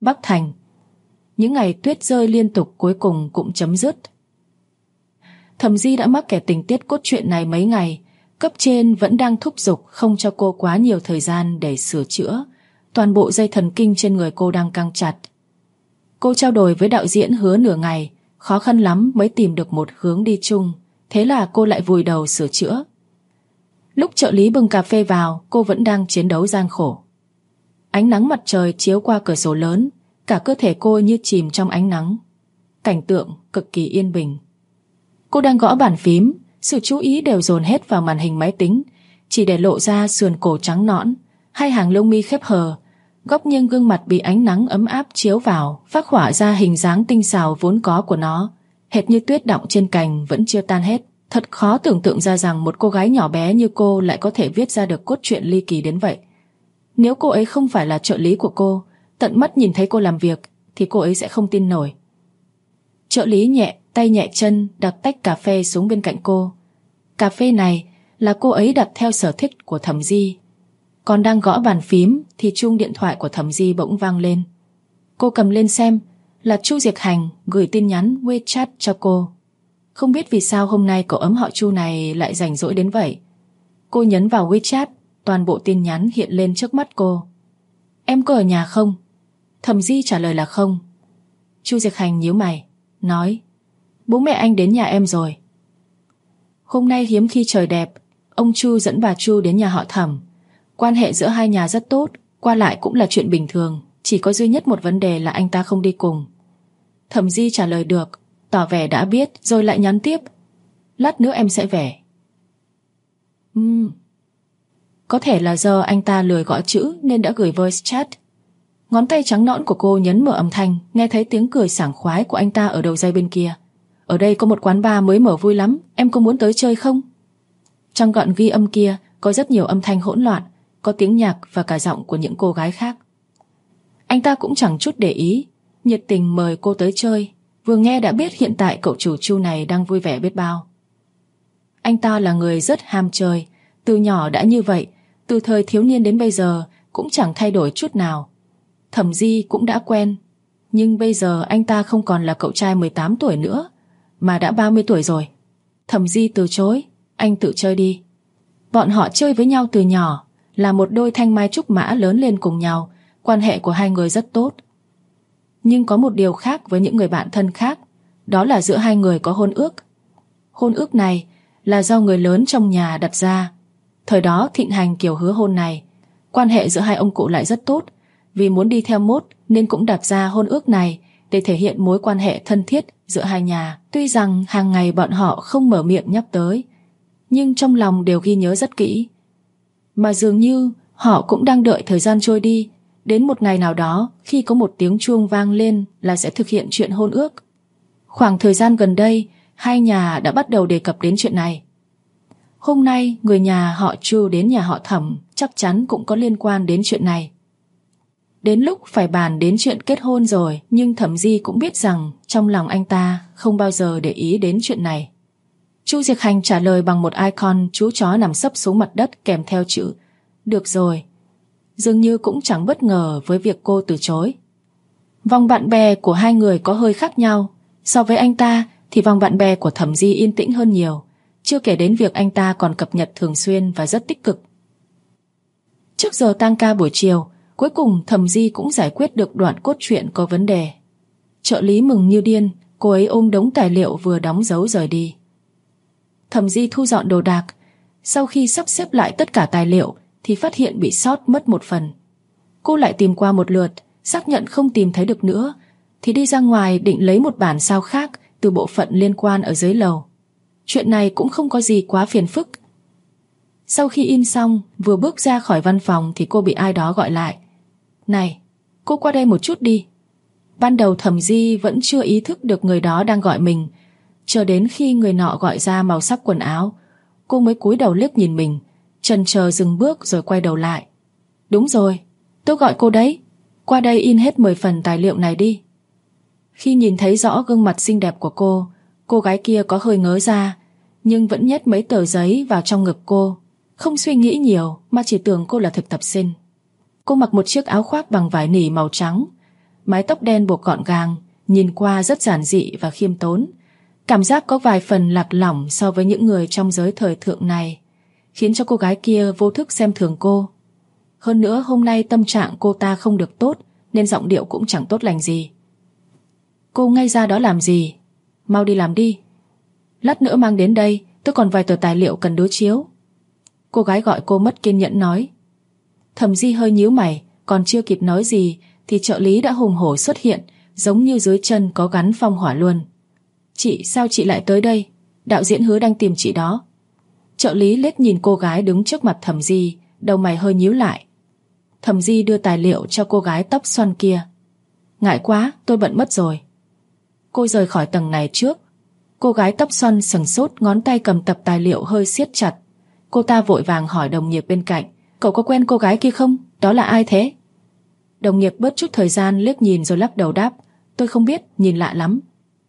Bắc Thành. Những ngày tuyết rơi liên tục cuối cùng cũng chấm dứt. Thẩm Di đã mắc kẹt tình tiết cốt truyện này mấy ngày. Cấp trên vẫn đang thúc giục không cho cô quá nhiều thời gian để sửa chữa. Toàn bộ dây thần kinh trên người cô đang căng chặt. Cô trao đổi với đạo diễn Hứa nửa ngày, khó khăn lắm mới tìm được một hướng đi chung. Thế là cô lại vùi đầu sửa chữa. Lúc trợ lý bưng cà phê vào, cô vẫn đang chiến đấu gian khổ. Ánh nắng mặt trời chiếu qua cửa sổ lớn, cả cơ thể cô như chìm trong ánh nắng. Cảnh tượng cực kỳ yên bình. Cô đang gõ bàn phím, sự chú ý đều dồn hết vào màn hình máy tính, chỉ để lộ ra sườn cổ trắng nõn, hai hàng lông mi khép hờ, góc nghiêng gương mặt bị ánh nắng ấm áp chiếu vào, phác họa ra hình dáng tinh xảo vốn có của nó, hệt như tuyết đọng trên cành vẫn chưa tan hết. Thật khó tưởng tượng ra rằng một cô gái nhỏ bé như cô lại có thể viết ra được cốt truyện ly kỳ đến vậy. Nếu cô ấy không phải là trợ lý của cô, tận mắt nhìn thấy cô làm việc, thì cô ấy sẽ không tin nổi. Trợ lý nhẹ tay nhẹ chân đặt tách cà phê xuống bên cạnh cô. Cà phê này là cô ấy đặt theo sở thích của Thẩm Di. Còn đang gõ bàn phím thì chuông điện thoại của Thẩm Di bỗng vang lên. Cô cầm lên xem, là Chu Diệc Hành gửi tin nhắn WeChat cho cô. Không biết vì sao hôm nay cậu ấm họ Chu này lại rảnh rỗi đến vậy. Cô nhấn vào WeChat, toàn bộ tin nhắn hiện lên trước mắt cô. Em có ở nhà không? Thẩm Di trả lời là không. Chu Diệc Hành nhíu mày, nói: Bố mẹ anh đến nhà em rồi. Hôm nay hiếm khi trời đẹp, ông Chu dẫn bà Chu đến nhà họ Thẩm. Quan hệ giữa hai nhà rất tốt, qua lại cũng là chuyện bình thường, chỉ có duy nhất một vấn đề là anh ta không đi cùng. Thẩm Di trả lời được, tỏ vẻ đã biết, rồi lại nhắn tiếp: Lát nữa em sẽ về. Có thể là do anh ta lười gõ chữ nên đã gửi voice chat. Ngón tay trắng nõn của cô nhấn mở âm thanh, nghe thấy tiếng cười sảng khoái của anh ta ở đầu dây bên kia. Ở đây có một quán bar mới mở vui lắm, em có muốn tới chơi không? Trong đoạn ghi âm kia có rất nhiều âm thanh hỗn loạn, có tiếng nhạc và cả giọng của những cô gái khác. Anh ta cũng chẳng chút để ý, nhiệt tình mời cô tới chơi. Vừa nghe đã biết hiện tại cậu chủ Chu này đang vui vẻ biết bao. Anh ta là người rất ham chơi, từ nhỏ đã như vậy, từ thời thiếu niên đến bây giờ cũng chẳng thay đổi chút nào. Thẩm Di cũng đã quen, nhưng bây giờ anh ta không còn là cậu trai 18 tuổi nữa, mà đã 30 tuổi rồi. Thẩm Di từ chối, anh tự chơi đi. Bọn họ chơi với nhau từ nhỏ, là một đôi thanh mai trúc mã lớn lên cùng nhau, quan hệ của hai người rất tốt. Nhưng có một điều khác với những người bạn thân khác, đó là giữa hai người có hôn ước. Hôn ước này là do người lớn trong nhà đặt ra. Thời đó thịnh hành kiểu hứa hôn này. Quan hệ giữa hai ông cụ lại rất tốt, vì muốn đi theo mốt nên cũng đặt ra hôn ước này để thể hiện mối quan hệ thân thiết giữa hai nhà. Tuy rằng hàng ngày bọn họ không mở miệng nhắc tới, nhưng trong lòng đều ghi nhớ rất kỹ. Mà dường như họ cũng đang đợi thời gian trôi đi, đến một ngày nào đó khi có một tiếng chuông vang lên là sẽ thực hiện chuyện hôn ước. Khoảng thời gian gần đây, hai nhà đã bắt đầu đề cập đến chuyện này. Hôm nay người nhà họ Chu đến nhà họ Thẩm chắc chắn cũng có liên quan đến chuyện này. Đến lúc phải bàn đến chuyện kết hôn rồi, nhưng Thẩm Di cũng biết rằng trong lòng anh ta không bao giờ để ý đến chuyện này. Chu Diệc Hành trả lời bằng một icon chú chó nằm sấp xuống mặt đất kèm theo chữ được rồi. Dường như cũng chẳng bất ngờ với việc cô từ chối. Vòng bạn bè của hai người có hơi khác nhau. So với anh ta thì vòng bạn bè của Thẩm Di yên tĩnh hơn nhiều, chưa kể đến việc anh ta còn cập nhật thường xuyên và rất tích cực. Trước giờ tang ca buổi chiều, cuối cùng Thẩm Di cũng giải quyết được đoạn cốt truyện có vấn đề. Trợ lý mừng như điên, cô ấy ôm đống tài liệu vừa đóng dấu rời đi. Thẩm Di thu dọn đồ đạc. Sau khi sắp xếp lại tất cả tài liệu thì phát hiện bị sót mất một phần. Cô lại tìm qua một lượt, xác nhận không tìm thấy được nữa, thì đi ra ngoài định lấy một bản sao khác từ bộ phận liên quan ở dưới lầu. Chuyện này cũng không có gì quá phiền phức. Sau khi in xong, vừa bước ra khỏi văn phòng thì cô bị ai đó gọi lại. Này, cô qua đây một chút đi. Ban đầu Thẩm Di vẫn chưa ý thức được người đó đang gọi mình, chờ đến khi người nọ gọi ra màu sắc quần áo, cô mới cúi đầu liếc nhìn mình, chần chờ dừng bước rồi quay đầu lại. Đúng rồi, tôi gọi cô đấy, qua đây in hết 10 phần tài liệu này đi. Khi nhìn thấy rõ gương mặt xinh đẹp của cô gái kia có hơi ngớ ra, nhưng vẫn nhét mấy tờ giấy vào trong ngực cô, không suy nghĩ nhiều mà chỉ tưởng cô là thực tập sinh. Cô mặc một chiếc áo khoác bằng vải nỉ màu trắng, mái tóc đen buộc gọn gàng, nhìn qua rất giản dị và khiêm tốn. Cảm giác có vài phần lạc lõng so với những người trong giới thời thượng này, khiến cho cô gái kia vô thức xem thường cô. Hơn nữa hôm nay tâm trạng cô ta không được tốt, nên giọng điệu cũng chẳng tốt lành gì. Cô ngay ra đó làm gì? Mau đi làm đi. Lát nữa mang đến đây, tôi còn vài tờ tài liệu cần đối chiếu. Cô gái gọi cô mất kiên nhẫn nói. Thẩm Di hơi nhíu mày, còn chưa kịp nói gì thì trợ lý đã hùng hổ xuất hiện, giống như dưới chân có gắn phong hỏa luôn. Chị, sao chị lại tới đây? Đạo diễn Hứa đang tìm chị đó. Trợ lý liếc nhìn cô gái đứng trước mặt Thẩm Di, đầu mày hơi nhíu lại. Thẩm Di đưa tài liệu cho cô gái tóc xoăn kia. Ngại quá, tôi bận mất rồi. Cô rời khỏi tầng này trước. Cô gái tóc xoăn sừng sốt, ngón tay cầm tập tài liệu hơi siết chặt. Cô ta vội vàng hỏi đồng nghiệp bên cạnh. Cậu có quen cô gái kia không? Đó là ai thế? Đồng nghiệp bớt chút thời gian liếc nhìn rồi lắc đầu đáp. Tôi không biết, nhìn lạ lắm.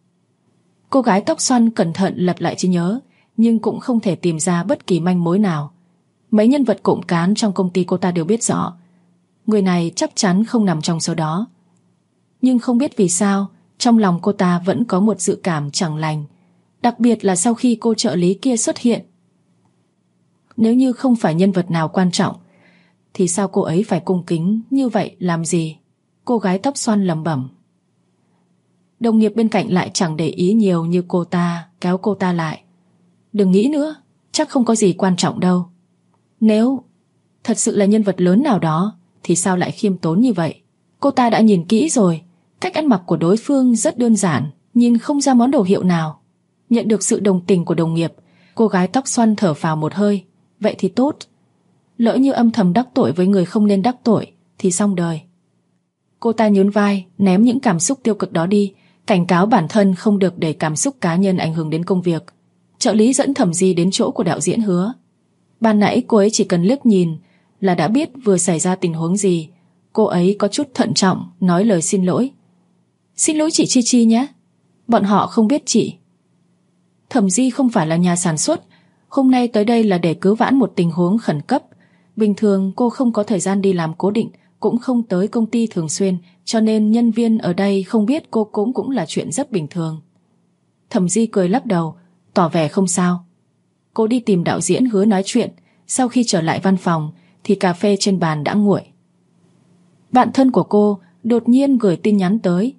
Cô gái tóc xoăn cẩn thận lật lại trí nhớ, nhưng cũng không thể tìm ra bất kỳ manh mối nào. Mấy nhân vật cộm cán trong công ty cô ta đều biết rõ. Người này chắc chắn không nằm trong số đó. Nhưng không biết vì sao, trong lòng cô ta vẫn có một dự cảm chẳng lành, đặc biệt là sau khi cô trợ lý kia xuất hiện. Nếu như không phải nhân vật nào quan trọng, thì sao cô ấy phải cung kính như vậy làm gì? Cô gái tóc xoăn lẩm bẩm. Đồng nghiệp bên cạnh lại chẳng để ý nhiều như cô ta, kéo cô ta lại. Đừng nghĩ nữa, chắc không có gì quan trọng đâu. Nếu thật sự là nhân vật lớn nào đó thì sao lại khiêm tốn như vậy? Cô ta đã nhìn kỹ rồi, cách ăn mặc của đối phương rất đơn giản, nhìn không ra món đồ hiệu nào. Nhận được sự đồng tình của đồng nghiệp, cô gái tóc xoăn thở phào một hơi. Vậy thì tốt. Lỡ như âm thầm đắc tội với người không nên đắc tội thì xong đời. Cô ta nhún vai, ném những cảm xúc tiêu cực đó đi, cảnh cáo bản thân không được để cảm xúc cá nhân ảnh hưởng đến công việc. Trợ lý dẫn Thẩm Di đến chỗ của đạo diễn Hứa. Ban nãy cô ấy chỉ cần liếc nhìn là đã biết vừa xảy ra tình huống gì. Cô ấy có chút thận trọng nói lời xin lỗi. Xin lỗi chị Chi Chi nhé, bọn họ không biết chị. Thẩm Di không phải là nhà sản xuất, hôm nay tới đây là để cứu vãn một tình huống khẩn cấp. Bình thường cô không có thời gian đi làm cố định, cũng không tới công ty thường xuyên, cho nên nhân viên ở đây không biết cô cũng là chuyện rất bình thường. Thẩm Di cười lắc đầu, tỏ vẻ không sao. Cô đi tìm đạo diễn Hứa nói chuyện. Sau khi trở lại văn phòng thì cà phê trên bàn đã nguội. Bạn thân của cô đột nhiên gửi tin nhắn tới.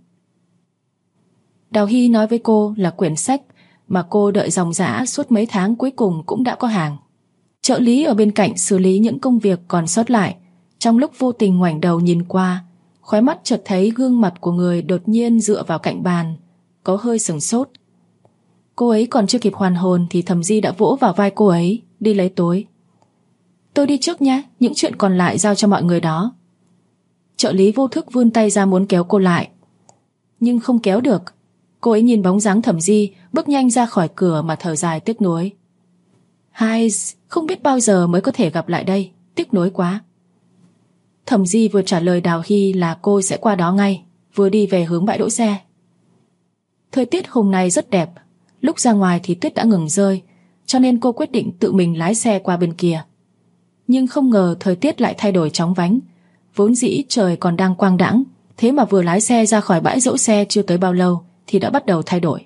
Đào Hy nói với cô là quyển sách mà cô đợi ròng rã suốt mấy tháng cuối cùng cũng đã có hàng. Trợ lý ở bên cạnh xử lý những công việc còn sót lại, trong lúc vô tình ngoảnh đầu nhìn qua, khóe mắt chợt thấy gương mặt của người đột nhiên dựa vào cạnh bàn, có hơi sửng sốt. Cô ấy còn chưa kịp hoàn hồn thì Thẩm Di đã vỗ vào vai cô ấy, đi lấy tối. Tôi đi trước nhé, những chuyện còn lại giao cho mọi người đó. Trợ lý vô thức vươn tay ra muốn kéo cô lại, nhưng không kéo được. Cô ấy nhìn bóng dáng Thẩm Di bước nhanh ra khỏi cửa mà thở dài tiếc nuối. Hai, không biết bao giờ mới có thể gặp lại đây, tiếc nuối quá. Thẩm Di vừa trả lời Đào Hy là cô sẽ qua đó ngay, vừa đi về hướng bãi đỗ xe. Thời tiết hôm nay rất đẹp, lúc ra ngoài thì tuyết đã ngừng rơi, cho nên cô quyết định tự mình lái xe qua bên kia. Nhưng không ngờ thời tiết lại thay đổi chóng vánh. Vốn dĩ trời còn đang quang đãng, thế mà vừa lái xe ra khỏi bãi đỗ xe chưa tới bao lâu thì đã bắt đầu thay đổi.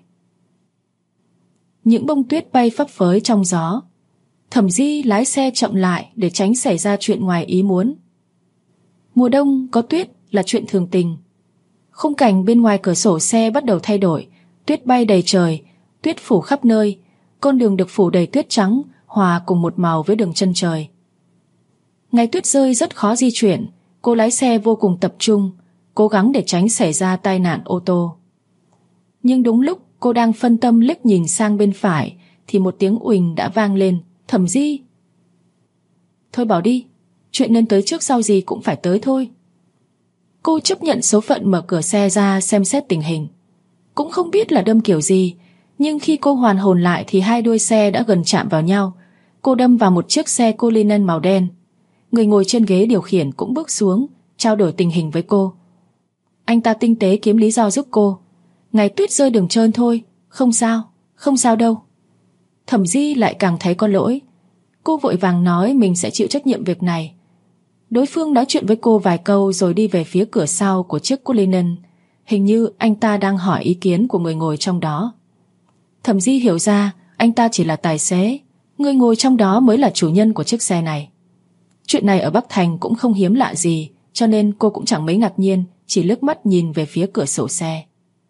Những bông tuyết bay phấp phới trong gió. Thẩm Di lái xe chậm lại để tránh xảy ra chuyện ngoài ý muốn. Mùa đông có tuyết là chuyện thường tình. Khung cảnh bên ngoài cửa sổ xe bắt đầu thay đổi, tuyết bay đầy trời, tuyết phủ khắp nơi, con đường được phủ đầy tuyết trắng, hòa cùng một màu với đường chân trời. Ngày tuyết rơi rất khó di chuyển, cô lái xe vô cùng tập trung, cố gắng để tránh xảy ra tai nạn ô tô. Nhưng đúng lúc cô đang phân tâm liếc nhìn sang bên phải thì một tiếng uỳnh đã vang lên. Thẩm Di! Thôi bỏ đi, chuyện nên tới trước sau gì cũng phải tới thôi. Cô chấp nhận số phận mở cửa xe ra xem xét tình hình. Cũng không biết là đâm kiểu gì, nhưng khi cô hoàn hồn lại thì hai đuôi xe đã gần chạm vào nhau. Cô đâm vào một chiếc xe Cullinan màu đen. Người ngồi trên ghế điều khiển cũng bước xuống, trao đổi tình hình với cô. Anh ta tinh tế kiếm lý do giúp cô. Ngày tuyết rơi đường trơn thôi, không sao đâu. Thẩm Di lại càng thấy có lỗi. Cô vội vàng nói mình sẽ chịu trách nhiệm việc này. Đối phương nói chuyện với cô vài câu rồi đi về phía cửa sau của chiếc Cullinan. Hình như anh ta đang hỏi ý kiến của người ngồi trong đó. Thẩm Di hiểu ra anh ta chỉ là tài xế, người ngồi trong đó mới là chủ nhân của chiếc xe này. Chuyện này ở Bắc Thành cũng không hiếm lạ gì, cho nên cô cũng chẳng mấy ngạc nhiên, chỉ liếc mắt nhìn về phía cửa sổ xe.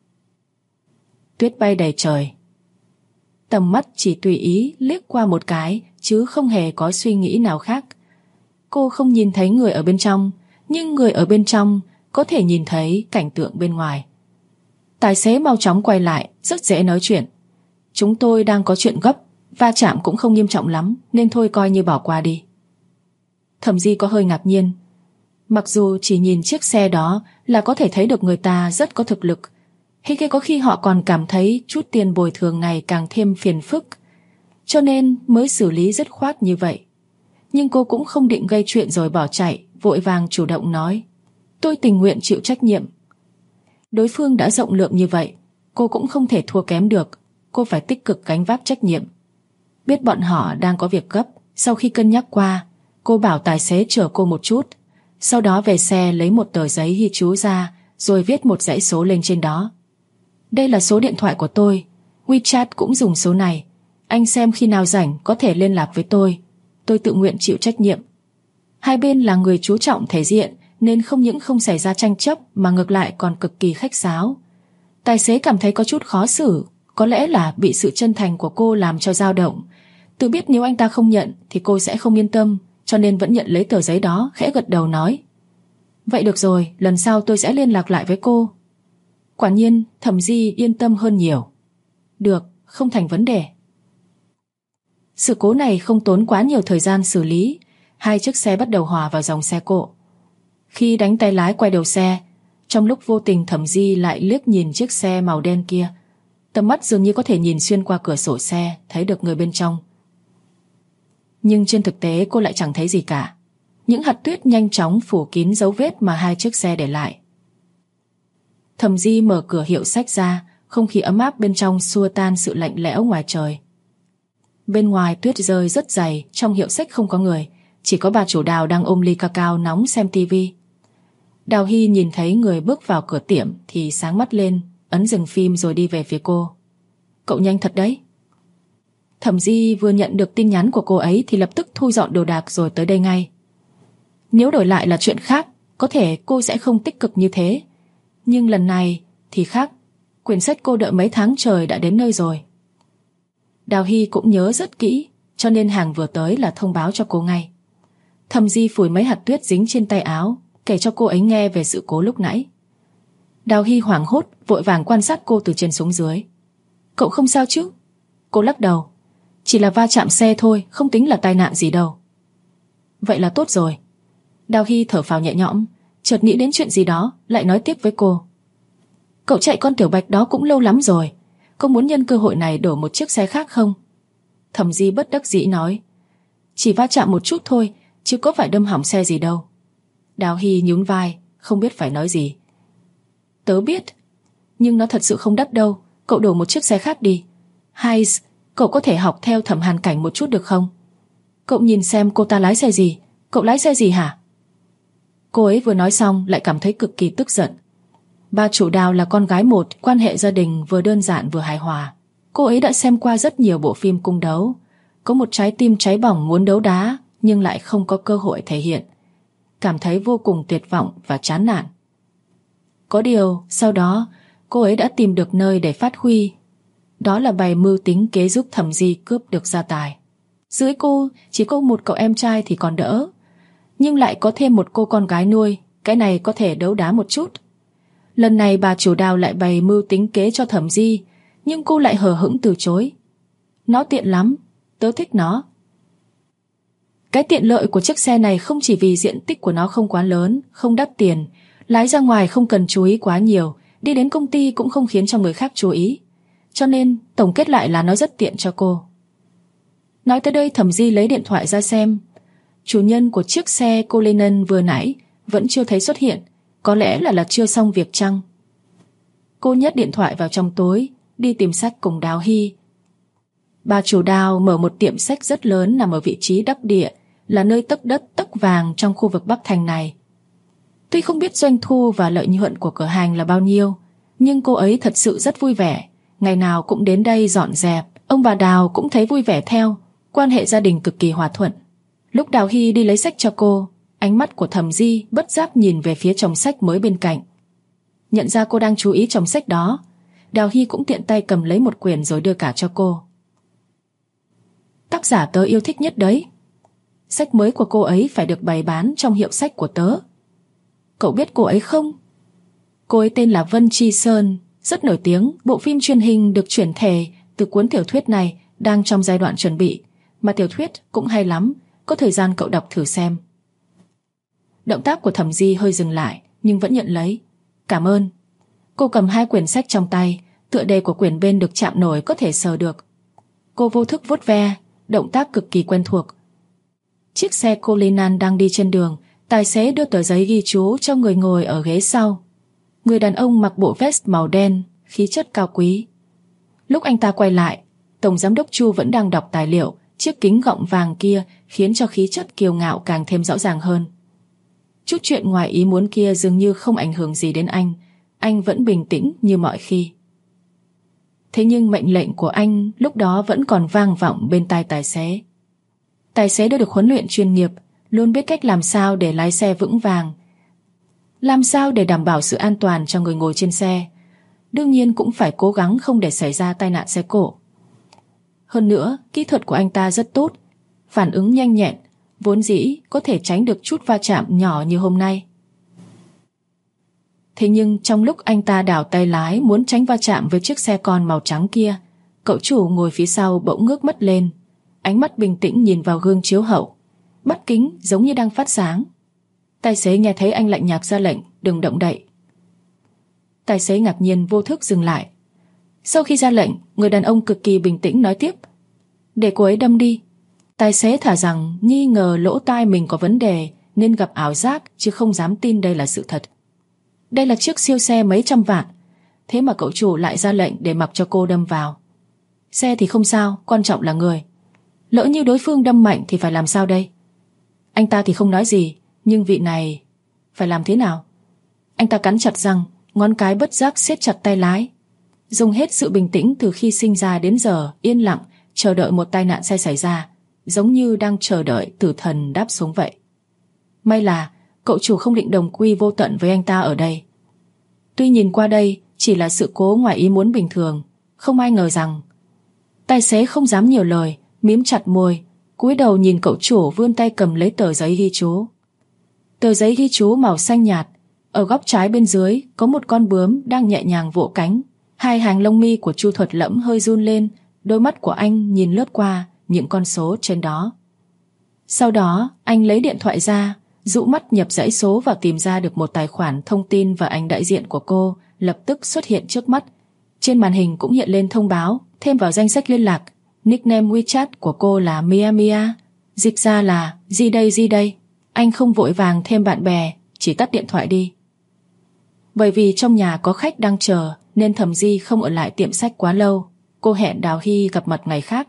Tuyết bay đầy trời. Tầm mắt chỉ tùy ý liếc qua một cái, chứ không hề có suy nghĩ nào khác. Cô không nhìn thấy người ở bên trong, nhưng người ở bên trong có thể nhìn thấy cảnh tượng bên ngoài. Tài xế mau chóng quay lại, rất dễ nói chuyện. Chúng tôi đang có chuyện gấp, va chạm cũng không nghiêm trọng lắm, nên thôi coi như bỏ qua đi. Thẩm Di có hơi ngạc nhiên. Mặc dù chỉ nhìn chiếc xe đó là có thể thấy được người ta rất có thực lực, hay có khi họ còn cảm thấy chút tiền bồi thường này càng thêm phiền phức, cho nên mới xử lý dứt khoát như vậy. Nhưng cô cũng không định gây chuyện rồi bỏ chạy, vội vàng chủ động nói: tôi tình nguyện chịu trách nhiệm. Đối phương đã rộng lượng như vậy, cô cũng không thể thua kém được. Cô phải tích cực gánh vác trách nhiệm. Biết bọn họ đang có việc gấp, sau khi cân nhắc qua, cô bảo tài xế chở cô một chút, sau đó về xe lấy một tờ giấy ghi chú ra, rồi viết một dãy số lên trên đó. Đây là số điện thoại của tôi, WeChat cũng dùng số này. Anh xem khi nào rảnh có thể liên lạc với tôi tự nguyện chịu trách nhiệm. Hai bên là người chú trọng thể diện, nên không những không xảy ra tranh chấp mà ngược lại còn cực kỳ khách sáo. Tài xế cảm thấy có chút khó xử, có lẽ là bị sự chân thành của cô làm cho dao động. Tự biết nếu anh ta không nhận thì cô sẽ không yên tâm, cho nên vẫn nhận lấy tờ giấy đó, khẽ gật đầu nói: vậy được rồi, lần sau tôi sẽ liên lạc lại với cô. Quả nhiên Thẩm Di yên tâm hơn nhiều. Được, không thành vấn đề. Sự cố này không tốn quá nhiều thời gian xử lý. Hai chiếc xe bắt đầu hòa vào dòng xe cộ. Khi đánh tay lái quay đầu xe, trong lúc vô tình Thẩm Di lại liếc nhìn chiếc xe màu đen kia. Tầm mắt dường như có thể nhìn xuyên qua cửa sổ xe, thấy được người bên trong. Nhưng trên thực tế cô lại chẳng thấy gì cả. Những hạt tuyết nhanh chóng phủ kín dấu vết mà hai chiếc xe để lại. Thẩm Di mở cửa hiệu sách ra, không khí ấm áp bên trong xua tan sự lạnh lẽo ngoài trời. Bên ngoài tuyết rơi rất dày, trong hiệu sách không có người, chỉ có bà chủ Đào đang ôm ly cacao nóng xem tivi. Đào Hy nhìn thấy người bước vào cửa tiệm thì sáng mắt lên, ấn dừng phim rồi đi về phía cô. Cậu nhanh thật đấy. Thẩm Di vừa nhận được tin nhắn của cô ấy thì lập tức thu dọn đồ đạc rồi tới đây ngay. Nếu đổi lại là chuyện khác, có thể cô sẽ không tích cực như thế. Nhưng lần này thì khác. Quyển sách cô đợi mấy tháng trời đã đến nơi rồi. Đào Hy cũng nhớ rất kỹ, cho nên hàng vừa tới là thông báo cho cô ngay. Thẩm Di phủi mấy hạt tuyết dính trên tay áo, kể cho cô ấy nghe về sự cố lúc nãy. Đào Hy hoảng hốt, vội vàng quan sát cô từ trên xuống dưới. Cậu không sao chứ? Cô lắc đầu. Chỉ là va chạm xe thôi, không tính là tai nạn gì đâu. Vậy là tốt rồi. Đào Hy thở phào nhẹ nhõm, chợt nghĩ đến chuyện gì đó, lại nói tiếp với cô. Cậu chạy con tiểu bạch đó cũng lâu lắm rồi, có muốn nhân cơ hội này đổi một chiếc xe khác không? Thẩm Di bất đắc dĩ nói. Chỉ va chạm một chút thôi, chứ có phải đâm hỏng xe gì đâu. Đào Hy nhún vai, không biết phải nói gì. Tớ biết, nhưng nó thật sự không đắt đâu. Cậu đổi một chiếc xe khác đi. Hay cậu có thể học theo Thẩm Hàn Cảnh một chút được không? Cậu nhìn xem cô ta lái xe gì. Cậu lái xe gì hả? Cô ấy vừa nói xong lại cảm thấy cực kỳ tức giận. Bà chủ Đào là con gái một, quan hệ gia đình vừa đơn giản vừa hài hòa. Cô ấy đã xem qua rất nhiều bộ phim cung đấu, có một trái tim cháy bỏng muốn đấu đá, nhưng lại không có cơ hội thể hiện, cảm thấy vô cùng tuyệt vọng và chán nản. Có điều sau đó cô ấy đã tìm được nơi để phát huy. Đó là bày mưu tính kế giúp Thẩm Di cướp được gia tài. Dưới cô chỉ có một cậu em trai thì còn đỡ, nhưng lại có thêm một cô con gái nuôi. Cái này có thể đấu đá một chút. Lần này bà chủ Đào lại bày mưu tính kế cho Thẩm Di, nhưng cô lại hờ hững từ chối. Nó tiện lắm, tớ thích nó. Cái tiện lợi của chiếc xe này không chỉ vì diện tích của nó không quá lớn, không đắt tiền, lái ra ngoài không cần chú ý quá nhiều, đi đến công ty cũng không khiến cho người khác chú ý. Cho nên tổng kết lại là nó rất tiện cho cô. Nói tới đây Thẩm Di lấy điện thoại ra xem. Chủ nhân của chiếc xe cô Lennon vừa nãy vẫn chưa thấy xuất hiện. Có lẽ là chưa xong việc chăng? Cô nhét điện thoại vào trong túi, đi tìm sách cùng Đào Hy. Bà chủ Đào mở một tiệm sách rất lớn nằm ở vị trí đắc địa, là nơi tấc đất tấc vàng trong khu vực Bắc Thành này. Tuy không biết doanh thu và lợi nhuận của cửa hàng là bao nhiêu, Nhưng cô ấy thật sự rất vui vẻ, ngày nào cũng đến đây dọn dẹp. Ông bà Đào cũng thấy vui vẻ theo, quan hệ gia đình cực kỳ hòa thuận. Lúc Đào Hy đi lấy sách cho cô, ánh mắt của Thẩm Di bất giác nhìn về phía chồng sách mới bên cạnh. Nhận ra cô đang chú ý chồng sách đó, Đào Hy cũng tiện tay cầm lấy một quyển rồi đưa cả cho cô. Tác giả tớ yêu thích nhất đấy. Sách mới của cô ấy phải được bày bán trong hiệu sách của tớ. Cậu biết cô ấy không? Cô ấy tên là Vân Chi Sơn, rất nổi tiếng. Bộ phim truyền hình được chuyển thể từ cuốn tiểu thuyết này đang trong giai đoạn chuẩn bị, mà tiểu thuyết cũng hay lắm, có thời gian cậu đọc thử xem. Động tác của Thẩm Di hơi dừng lại, nhưng vẫn nhận lấy. Cảm ơn. Cô cầm 2 quyển sách trong tay, tựa đề của quyển bên được chạm nổi có thể sờ được. Cô vô thức vuốt ve, động tác cực kỳ quen thuộc. Chiếc xe Cullinan đang đi trên đường, tài xế đưa tờ giấy ghi chú cho người ngồi ở ghế sau. Người đàn ông mặc bộ vest màu đen, khí chất cao quý. Lúc anh ta quay lại, Tổng Giám đốc Chu vẫn đang đọc tài liệu. Chiếc kính gọng vàng kia khiến cho khí chất kiêu ngạo càng thêm rõ ràng hơn. Chút chuyện ngoài ý muốn kia dường như không ảnh hưởng gì đến anh vẫn bình tĩnh như mọi khi. Thế nhưng mệnh lệnh của anh lúc đó vẫn còn vang vọng bên tai tài xế. Tài xế đã được huấn luyện chuyên nghiệp, luôn biết cách làm sao để lái xe vững vàng, làm sao để đảm bảo sự an toàn cho người ngồi trên xe. Đương nhiên cũng phải cố gắng không để xảy ra tai nạn xe cộ. Hơn nữa, kỹ thuật của anh ta rất tốt, phản ứng nhanh nhẹn, vốn dĩ có thể tránh được chút va chạm nhỏ như hôm nay. Thế nhưng trong lúc anh ta đảo tay lái muốn tránh va chạm với chiếc xe con màu trắng kia, cậu chủ ngồi phía sau bỗng ngước mắt lên, ánh mắt bình tĩnh nhìn vào gương chiếu hậu, mắt kính giống như đang phát sáng. Tài xế nghe thấy anh lạnh nhạt ra lệnh, đừng động đậy. Tài xế ngạc nhiên vô thức dừng lại. Sau khi ra lệnh, người đàn ông cực kỳ bình tĩnh nói tiếp, để cô ấy đâm đi. Tài xế thả rằng nghi ngờ lỗ tai mình có vấn đề nên gặp ảo giác, chứ không dám tin đây là sự thật. Đây là chiếc siêu xe mấy trăm vạn, thế mà cậu chủ lại ra lệnh để mặc cho cô đâm vào. Xe thì không sao, quan trọng là người. Lỡ như đối phương đâm mạnh thì phải làm sao đây? Anh ta thì không nói gì, nhưng vị này phải làm thế nào? Anh ta cắn chặt răng, ngón cái bất giác siết chặt tay lái, dùng hết sự bình tĩnh từ khi sinh ra đến giờ, yên lặng chờ đợi một tai nạn xe xảy ra, giống như đang chờ đợi tử thần đáp xuống vậy. May là cậu chủ không định đồng quy vô tận với anh ta ở đây. Tuy nhìn qua đây chỉ là sự cố ngoài ý muốn bình thường, không ai ngờ rằng. Tài xế không dám nhiều lời, mím chặt môi, cúi đầu nhìn cậu chủ vươn tay cầm lấy tờ giấy ghi chú. Tờ giấy ghi chú màu xanh nhạt, ở góc trái bên dưới có một con bướm đang nhẹ nhàng vỗ cánh. 2 hàng lông mi của Chu Thuật Lẫm hơi run lên, đôi mắt của anh nhìn lướt qua những con số trên đó. Sau đó anh lấy điện thoại ra, dụ mắt nhập dãy số và tìm ra được một tài khoản thông tin và ảnh đại diện của cô lập tức xuất hiện trước mắt. Trên màn hình cũng hiện lên thông báo thêm vào danh sách liên lạc. Nickname WeChat của cô là Mia Mia, dịch ra là gì đây. Anh không vội vàng thêm bạn bè, chỉ tắt điện thoại đi. Bởi vì trong nhà có khách đang chờ nên Thẩm Di không ở lại tiệm sách quá lâu. Cô hẹn Đào Hy gặp mặt ngày khác.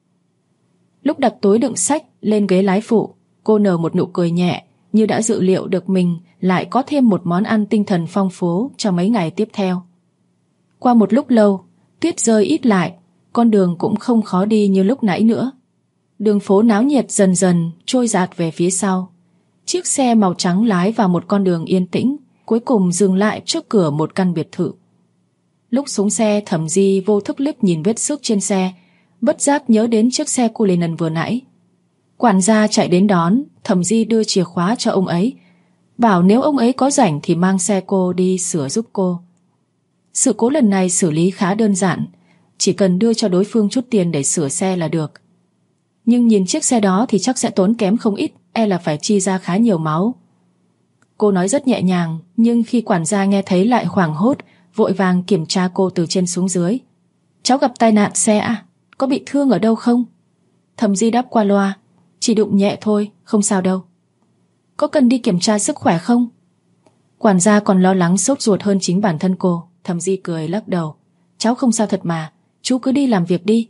Lúc đặt túi đựng sách lên ghế lái phụ, cô nở một nụ cười nhẹ, như đã dự liệu được mình lại có thêm một món ăn tinh thần phong phú cho mấy ngày tiếp theo. Qua một lúc lâu, tuyết rơi ít lại, con đường cũng không khó đi như lúc nãy nữa. Đường phố náo nhiệt dần dần trôi dạt về phía sau. Chiếc xe màu trắng lái vào một con đường yên tĩnh, cuối cùng dừng lại trước cửa một căn biệt thự. Lúc xuống xe, Thẩm Di vô thức liếc nhìn vết xước trên xe, bất giác nhớ đến chiếc xe Cullinan vừa nãy. Quản gia chạy đến đón, Thẩm Di đưa chìa khóa cho ông ấy, bảo nếu ông ấy có rảnh thì mang xe cô đi sửa giúp cô. Sự cố lần này xử lý khá đơn giản, chỉ cần đưa cho đối phương chút tiền để sửa xe là được. Nhưng nhìn chiếc xe đó thì chắc sẽ tốn kém không ít, e là phải chi ra khá nhiều máu. Cô nói rất nhẹ nhàng, nhưng khi quản gia nghe thấy lại hoảng hốt, vội vàng kiểm tra cô từ trên xuống dưới. Cháu gặp tai nạn xe à? Có bị thương ở đâu không? Thẩm Di đáp qua loa, chỉ đụng nhẹ thôi, không sao đâu. Có cần đi kiểm tra sức khỏe không? Quản gia còn lo lắng sốt ruột hơn chính bản thân cô. Thẩm Di cười lắc đầu, cháu không sao thật mà, chú cứ đi làm việc đi.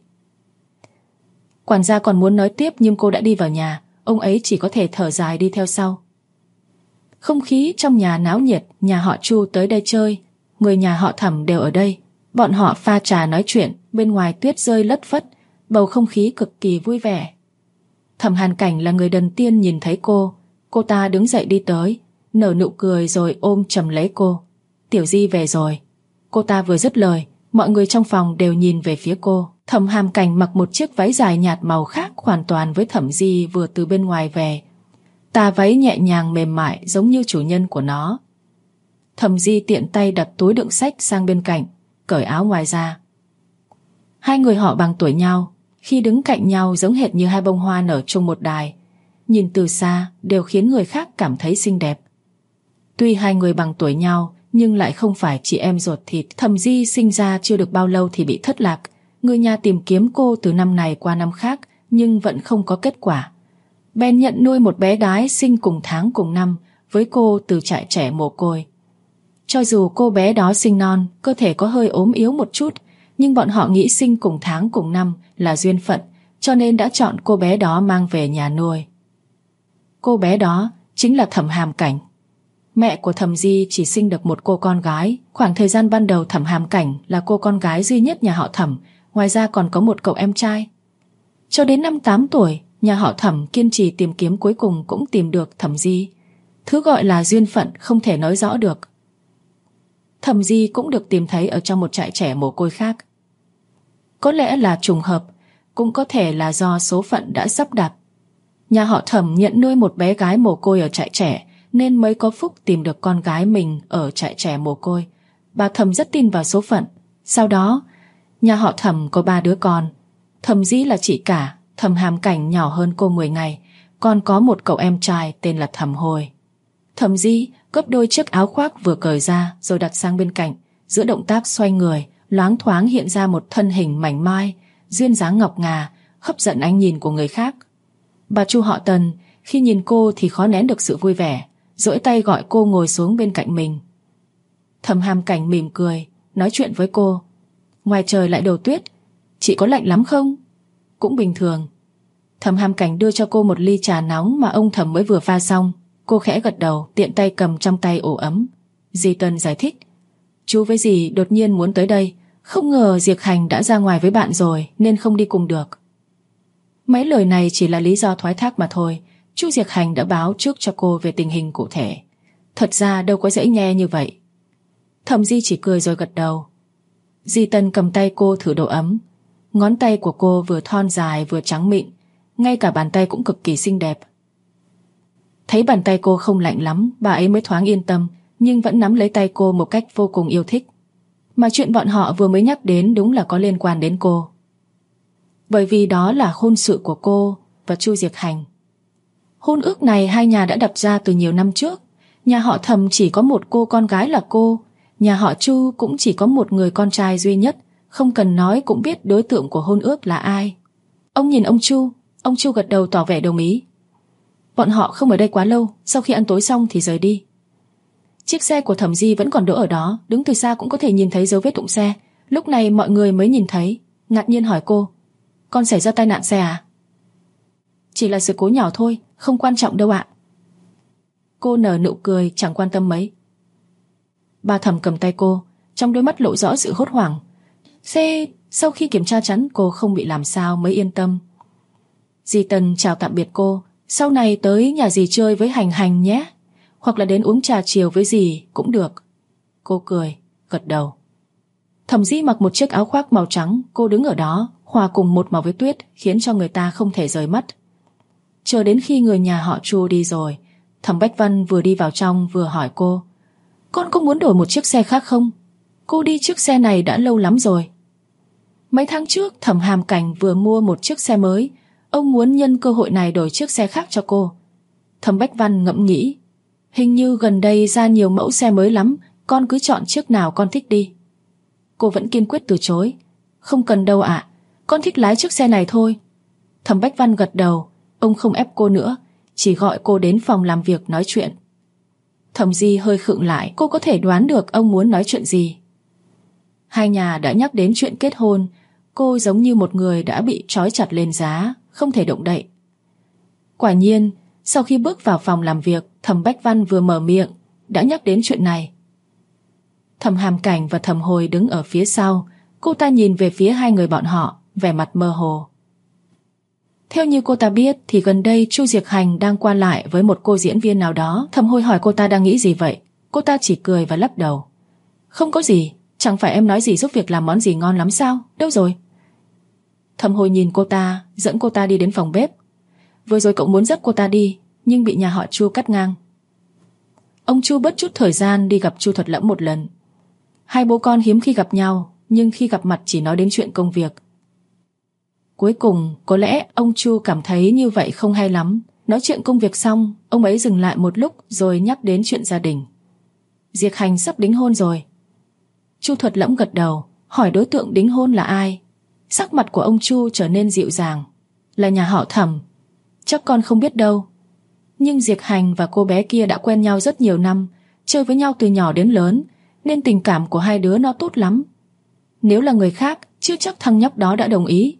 Quản gia còn muốn nói tiếp nhưng cô đã đi vào nhà, ông ấy chỉ có thể thở dài đi theo sau. Không khí trong nhà náo nhiệt, nhà họ Chu tới đây chơi. người nhà họ Thẩm đều ở đây. Bọn họ pha trà nói chuyện, bên ngoài tuyết rơi lất phất, bầu không khí cực kỳ vui vẻ. Thẩm Hàn Cảnh là người đầu tiên nhìn thấy cô ta đứng dậy đi tới, nở nụ cười rồi ôm chầm lấy cô. Tiểu Di về rồi. Cô ta vừa dứt lời, mọi người trong phòng đều nhìn về phía cô. Thẩm Hàn Cảnh mặc một chiếc váy dài nhạt màu khác hoàn toàn với Thẩm Di vừa từ bên ngoài về. Tà váy nhẹ nhàng mềm mại giống như chủ nhân của nó. Thẩm Di tiện tay đặt túi đựng sách sang bên cạnh, cởi áo ngoài ra. Hai người họ bằng tuổi nhau, khi đứng cạnh nhau giống hệt như hai bông hoa nở chung một đài, nhìn từ xa đều khiến người khác cảm thấy xinh đẹp. Tuy hai người bằng tuổi nhau nhưng lại không phải chị em ruột thịt. Thẩm Di sinh ra chưa được bao lâu thì bị thất lạc. Người nhà tìm kiếm cô từ năm này qua năm khác nhưng vẫn không có kết quả. Bèn nhận nuôi một bé gái sinh cùng tháng cùng năm với cô từ trại trẻ mồ côi. Cho dù cô bé đó sinh non, cơ thể có hơi ốm yếu một chút, nhưng bọn họ nghĩ sinh cùng tháng cùng năm là duyên phận, cho nên đã chọn cô bé đó mang về nhà nuôi. Cô bé đó chính là Thẩm Hàn Cảnh. Mẹ của Thẩm Di chỉ sinh được một cô con gái. Khoảng thời gian ban đầu Thẩm Hàn Cảnh là cô con gái duy nhất nhà họ Thẩm, ngoài ra còn có một cậu em trai. Cho đến năm 8 tuổi, nhà họ Thẩm kiên trì tìm kiếm, cuối cùng cũng tìm được Thẩm Di. Thứ gọi là duyên phận không thể nói rõ được. Thẩm Di cũng được tìm thấy ở trong một trại trẻ mồ côi khác. Có lẽ là trùng hợp, cũng có thể là do số phận đã sắp đặt. Nhà họ Thẩm nhận nuôi một bé gái mồ côi ở trại trẻ nên mới có phúc tìm được con gái mình ở trại trẻ mồ côi. Bà Thẩm rất tin vào số phận. Sau đó, nhà họ Thẩm có 3 đứa con. Thẩm Di là chị cả, Thẩm Hàn Cảnh nhỏ hơn cô 10 ngày, còn có một cậu em trai tên là Thẩm Hồi. Thẩm Di gấp đôi chiếc áo khoác vừa cởi ra rồi đặt sang bên cạnh, giữa động tác xoay người, loáng thoáng hiện ra một thân hình mảnh mai, duyên dáng ngọc ngà, hấp dẫn ánh nhìn của người khác. Bà Chu họ Tần khi nhìn cô thì khó nén được sự vui vẻ, duỗi tay gọi cô ngồi xuống bên cạnh mình. Thẩm Hàn Cảnh mỉm cười, nói chuyện với cô. Ngoài trời lại đổ tuyết, chị có lạnh lắm không? Cũng bình thường. Thẩm Hàn Cảnh đưa cho cô một ly trà nóng mà ông Thẩm mới vừa pha xong. Cô khẽ gật đầu, tiện tay cầm trong tay ổ ấm. Di Tân giải thích. Chú với dì đột nhiên muốn tới đây, không ngờ Diệp Hành đã ra ngoài với bạn rồi nên không đi cùng được. Mấy lời này chỉ là lý do thoái thác mà thôi. Chú Diệp Hành đã báo trước cho cô về tình hình cụ thể. Thật ra đâu có dễ nghe như vậy. Thẩm Di chỉ cười rồi gật đầu. Di Tân cầm tay cô thử độ ấm. Ngón tay của cô vừa thon dài vừa trắng mịn, ngay cả bàn tay cũng cực kỳ xinh đẹp. Thấy bàn tay cô không lạnh lắm, bà ấy mới thoáng yên tâm, nhưng vẫn nắm lấy tay cô một cách vô cùng yêu thích. Mà chuyện bọn họ vừa mới nhắc đến đúng là có liên quan đến cô. Bởi vì đó là hôn sự của cô và Chu Diệp Hành. Hôn ước này hai nhà đã đặt ra từ nhiều năm trước. Nhà họ Thẩm chỉ có một cô con gái là cô, nhà họ Chu cũng chỉ có một người con trai duy nhất, không cần nói cũng biết đối tượng của hôn ước là ai. Ông nhìn ông Chu gật đầu tỏ vẻ đồng ý. Bọn họ không ở đây quá lâu, sau khi ăn tối xong thì rời đi. Chiếc xe của Thẩm Di vẫn còn đỗ ở đó, đứng từ xa cũng có thể nhìn thấy dấu vết đụng xe. Lúc này mọi người mới nhìn thấy, ngạc nhiên hỏi cô, con xảy ra tai nạn xe à? Chỉ là sự cố nhỏ thôi, không quan trọng đâu ạ. Cô nở nụ cười chẳng quan tâm mấy. Bà Thẩm cầm tay cô, trong đôi mắt lộ rõ sự hốt hoảng. Sau khi kiểm tra chắn cô không bị làm sao mới yên tâm. Di Tân chào tạm biệt cô, sau này tới nhà dì chơi với Hành nhé, hoặc là đến uống trà chiều với dì cũng được. Cô cười, gật đầu. Thẩm Di mặc một chiếc áo khoác màu trắng, cô đứng ở đó, hòa cùng một màu với tuyết, khiến cho người ta không thể rời mắt. Chờ đến khi người nhà họ Chu đi rồi, Thẩm Bách Văn vừa đi vào trong vừa hỏi cô, con có muốn đổi một chiếc xe khác không? Cô đi chiếc xe này đã lâu lắm rồi. Mấy tháng trước Thẩm Hàn Cảnh vừa mua một chiếc xe mới, ông muốn nhân cơ hội này đổi chiếc xe khác cho cô. Thẩm Bách Văn ngẫm nghĩ, hình như gần đây ra nhiều mẫu xe mới lắm, con cứ chọn chiếc nào con thích đi. Cô vẫn kiên quyết từ chối. Không cần đâu ạ, con thích lái chiếc xe này thôi. Thẩm Bách Văn gật đầu, ông không ép cô nữa, chỉ gọi cô đến phòng làm việc nói chuyện. Thẩm Di hơi khựng lại, cô có thể đoán được ông muốn nói chuyện gì. Hai nhà đã nhắc đến chuyện kết hôn, cô giống như một người đã bị trói chặt lên giá, không thể động đậy. Quả nhiên, sau khi bước vào phòng làm việc, Thẩm Bách Văn vừa mở miệng đã nhắc đến chuyện này. Thẩm Hàm Cảnh và Thẩm Hồi đứng ở phía sau. Cô ta nhìn về phía hai người bọn họ, vẻ mặt mơ hồ. Theo như cô ta biết thì gần đây Chu Diệc Hành đang qua lại với một cô diễn viên nào đó. Thẩm Hồi hỏi cô ta đang nghĩ gì vậy. Cô ta chỉ cười và lắc đầu. Không có gì, chẳng phải em nói gì giúp việc làm món gì ngon lắm sao? Đâu rồi? Thẩm Hồi nhìn cô ta, dẫn cô ta đi đến phòng bếp. Vừa rồi cậu muốn dắt cô ta đi, nhưng bị nhà họ Chu cắt ngang. Ông Chu bớt chút thời gian đi gặp Chu Thuật Lẫm một lần. Hai bố con hiếm khi gặp nhau, nhưng khi gặp mặt chỉ nói đến chuyện công việc. Cuối cùng, có lẽ ông Chu cảm thấy như vậy không hay lắm. Nói chuyện công việc xong, ông ấy dừng lại một lúc rồi nhắc đến chuyện gia đình. Diệc Hành sắp đính hôn rồi. Chu Thuật Lẫm gật đầu, hỏi đối tượng đính hôn là ai. Sắc mặt của ông Chu trở nên dịu dàng. Là nhà họ Thẩm. Chắc con không biết đâu. Nhưng Diệc Hành và cô bé kia đã quen nhau rất nhiều năm, chơi với nhau từ nhỏ đến lớn, nên tình cảm của hai đứa nó tốt lắm. Nếu là người khác, chưa chắc thằng nhóc đó đã đồng ý.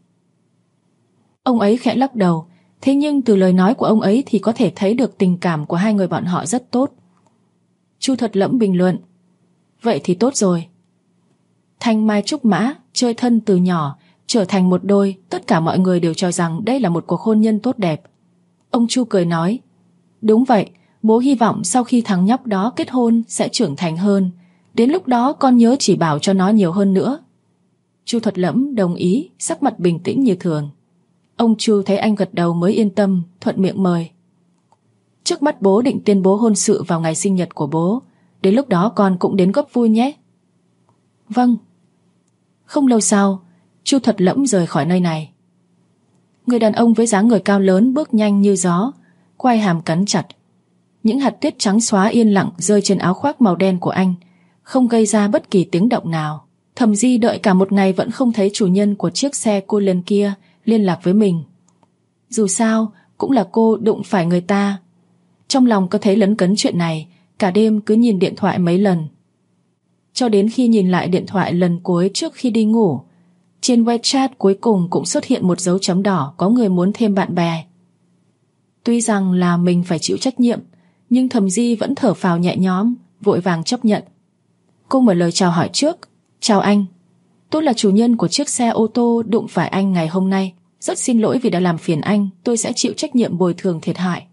Ông ấy khẽ lắc đầu, thế nhưng từ lời nói của ông ấy thì có thể thấy được tình cảm của hai người bọn họ rất tốt. Chu Thuật Lẫm bình luận, vậy thì tốt rồi. Thanh mai trúc mã, chơi thân từ nhỏ, trở thành một đôi, tất cả mọi người đều cho rằng đây là một cuộc hôn nhân tốt đẹp. Ông Chu cười nói, đúng vậy, bố hy vọng sau khi thằng nhóc đó kết hôn sẽ trưởng thành hơn. Đến lúc đó con nhớ chỉ bảo cho nó nhiều hơn nữa. Chu Thuật Lẫm đồng ý, sắc mặt bình tĩnh như thường. Ông Chu thấy anh gật đầu mới yên tâm, thuận miệng mời. Trước mắt bố định tuyên bố hôn sự vào ngày sinh nhật của bố. Đến lúc đó con cũng đến góp vui nhé. Vâng. Không lâu sau, Chu Thuật Lẫm rời khỏi nơi này. Người đàn ông với dáng người cao lớn bước nhanh như gió, quai hàm cắn chặt. Những hạt tuyết trắng xóa yên lặng rơi trên áo khoác màu đen của anh, không gây ra bất kỳ tiếng động nào. Thẩm Di đợi cả một ngày vẫn không thấy chủ nhân của chiếc xe cô lên kia liên lạc với mình. Dù sao, cũng là cô đụng phải người ta. Trong lòng có thấy lấn cấn chuyện này, cả đêm cứ nhìn điện thoại mấy lần. Cho đến khi nhìn lại điện thoại lần cuối trước khi đi ngủ, trên WeChat cuối cùng cũng xuất hiện một dấu chấm đỏ có người muốn thêm bạn bè. Tuy rằng là mình phải chịu trách nhiệm, nhưng Thẩm Di vẫn thở phào nhẹ nhõm, vội vàng chấp nhận. Cô mở lời chào hỏi trước. Chào anh, tôi là chủ nhân của chiếc xe ô tô đụng phải anh ngày hôm nay. Rất xin lỗi vì đã làm phiền anh, tôi sẽ chịu trách nhiệm bồi thường thiệt hại.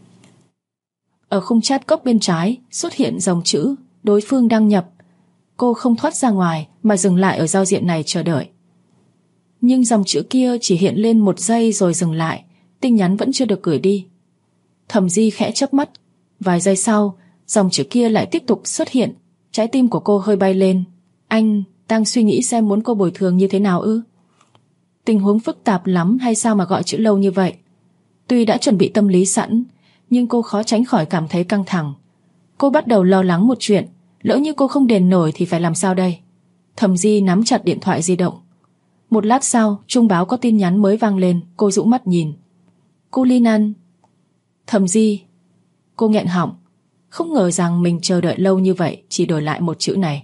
Ở khung chat cốc bên trái xuất hiện dòng chữ đối phương đăng nhập. Cô không thoát ra ngoài mà dừng lại ở giao diện này chờ đợi. Nhưng dòng chữ kia chỉ hiện lên một giây rồi dừng lại, tin nhắn vẫn chưa được gửi đi. Thẩm Di khẽ chớp mắt, vài giây sau, dòng chữ kia lại tiếp tục xuất hiện. Trái tim của cô hơi bay lên. Anh đang suy nghĩ xem muốn cô bồi thường như thế nào ư? Tình huống phức tạp lắm hay sao mà gọi chữ lâu như vậy? Tuy đã chuẩn bị tâm lý sẵn, nhưng cô khó tránh khỏi cảm thấy căng thẳng. Cô bắt đầu lo lắng một chuyện, lỡ như cô không đền nổi thì phải làm sao đây? Thẩm Di nắm chặt điện thoại di động. Một lát sau, chuông báo có tin nhắn mới vang lên. Cô dụ mắt nhìn. Cô Linan. Thẩm Di. Cô nghẹn họng, không ngờ rằng mình chờ đợi lâu như vậy chỉ đổi lại một chữ này.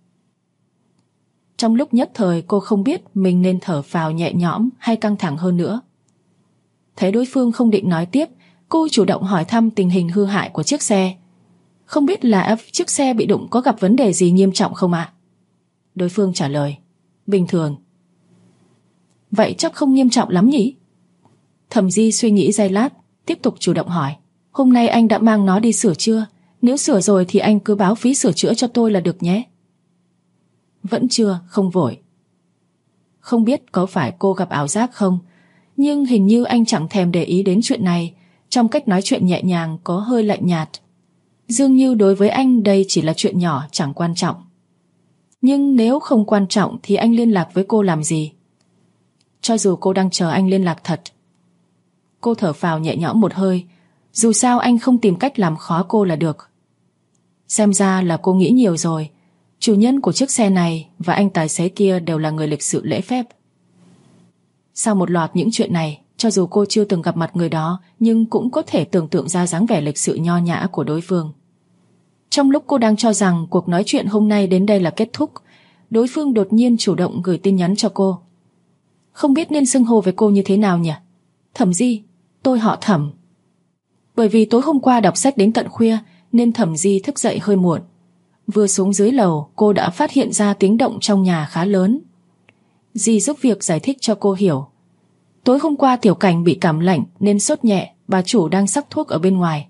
Trong lúc nhất thời cô không biết mình nên thở phào nhẹ nhõm hay căng thẳng hơn nữa. Thấy đối phương không định nói tiếp, cô chủ động hỏi thăm tình hình hư hại của chiếc xe. Không biết là chiếc xe bị đụng có gặp vấn đề gì nghiêm trọng không ạ? Đối phương trả lời, bình thường. Vậy chắc không nghiêm trọng lắm nhỉ? Thẩm Di suy nghĩ giây lát, tiếp tục chủ động hỏi, hôm nay anh đã mang nó đi sửa chưa? Nếu sửa rồi thì anh cứ báo phí sửa chữa cho tôi là được nhé. Vẫn chưa, không vội. Không biết có phải cô gặp ảo giác không, nhưng hình như anh chẳng thèm để ý đến chuyện này. Trong cách nói chuyện nhẹ nhàng có hơi lạnh nhạt. Dường như đối với anh đây chỉ là chuyện nhỏ chẳng quan trọng. Nhưng nếu không quan trọng thì anh liên lạc với cô làm gì? Cho dù cô đang chờ anh liên lạc thật. Cô thở phào nhẹ nhõm một hơi. Dù sao anh không tìm cách làm khó cô là được. Xem ra là cô nghĩ nhiều rồi. Chủ nhân của chiếc xe này và anh tài xế kia đều là người lịch sự lễ phép. Sau một loạt những chuyện này, cho dù cô chưa từng gặp mặt người đó, nhưng cũng có thể tưởng tượng ra dáng vẻ lịch sự nho nhã của đối phương. Trong lúc cô đang cho rằng cuộc nói chuyện hôm nay đến đây là kết thúc, đối phương đột nhiên chủ động gửi tin nhắn cho cô. Không biết nên xưng hô với cô như thế nào nhỉ? Thẩm Di, tôi họ Thẩm. Bởi vì tối hôm qua đọc sách đến tận khuya nên Thẩm Di thức dậy hơi muộn. Vừa xuống dưới lầu, cô đã phát hiện ra tiếng động trong nhà khá lớn. Dì giúp việc giải thích cho cô hiểu. Tối hôm qua Tiểu Cảnh bị cảm lạnh nên sốt nhẹ, bà chủ đang sắc thuốc ở bên ngoài.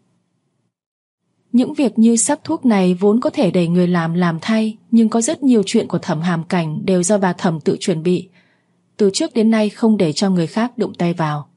Những việc như sắc thuốc này vốn có thể để người làm thay, nhưng có rất nhiều chuyện của Thẩm Hàm Cảnh đều do bà Thẩm tự chuẩn bị. Từ trước đến nay không để cho người khác đụng tay vào.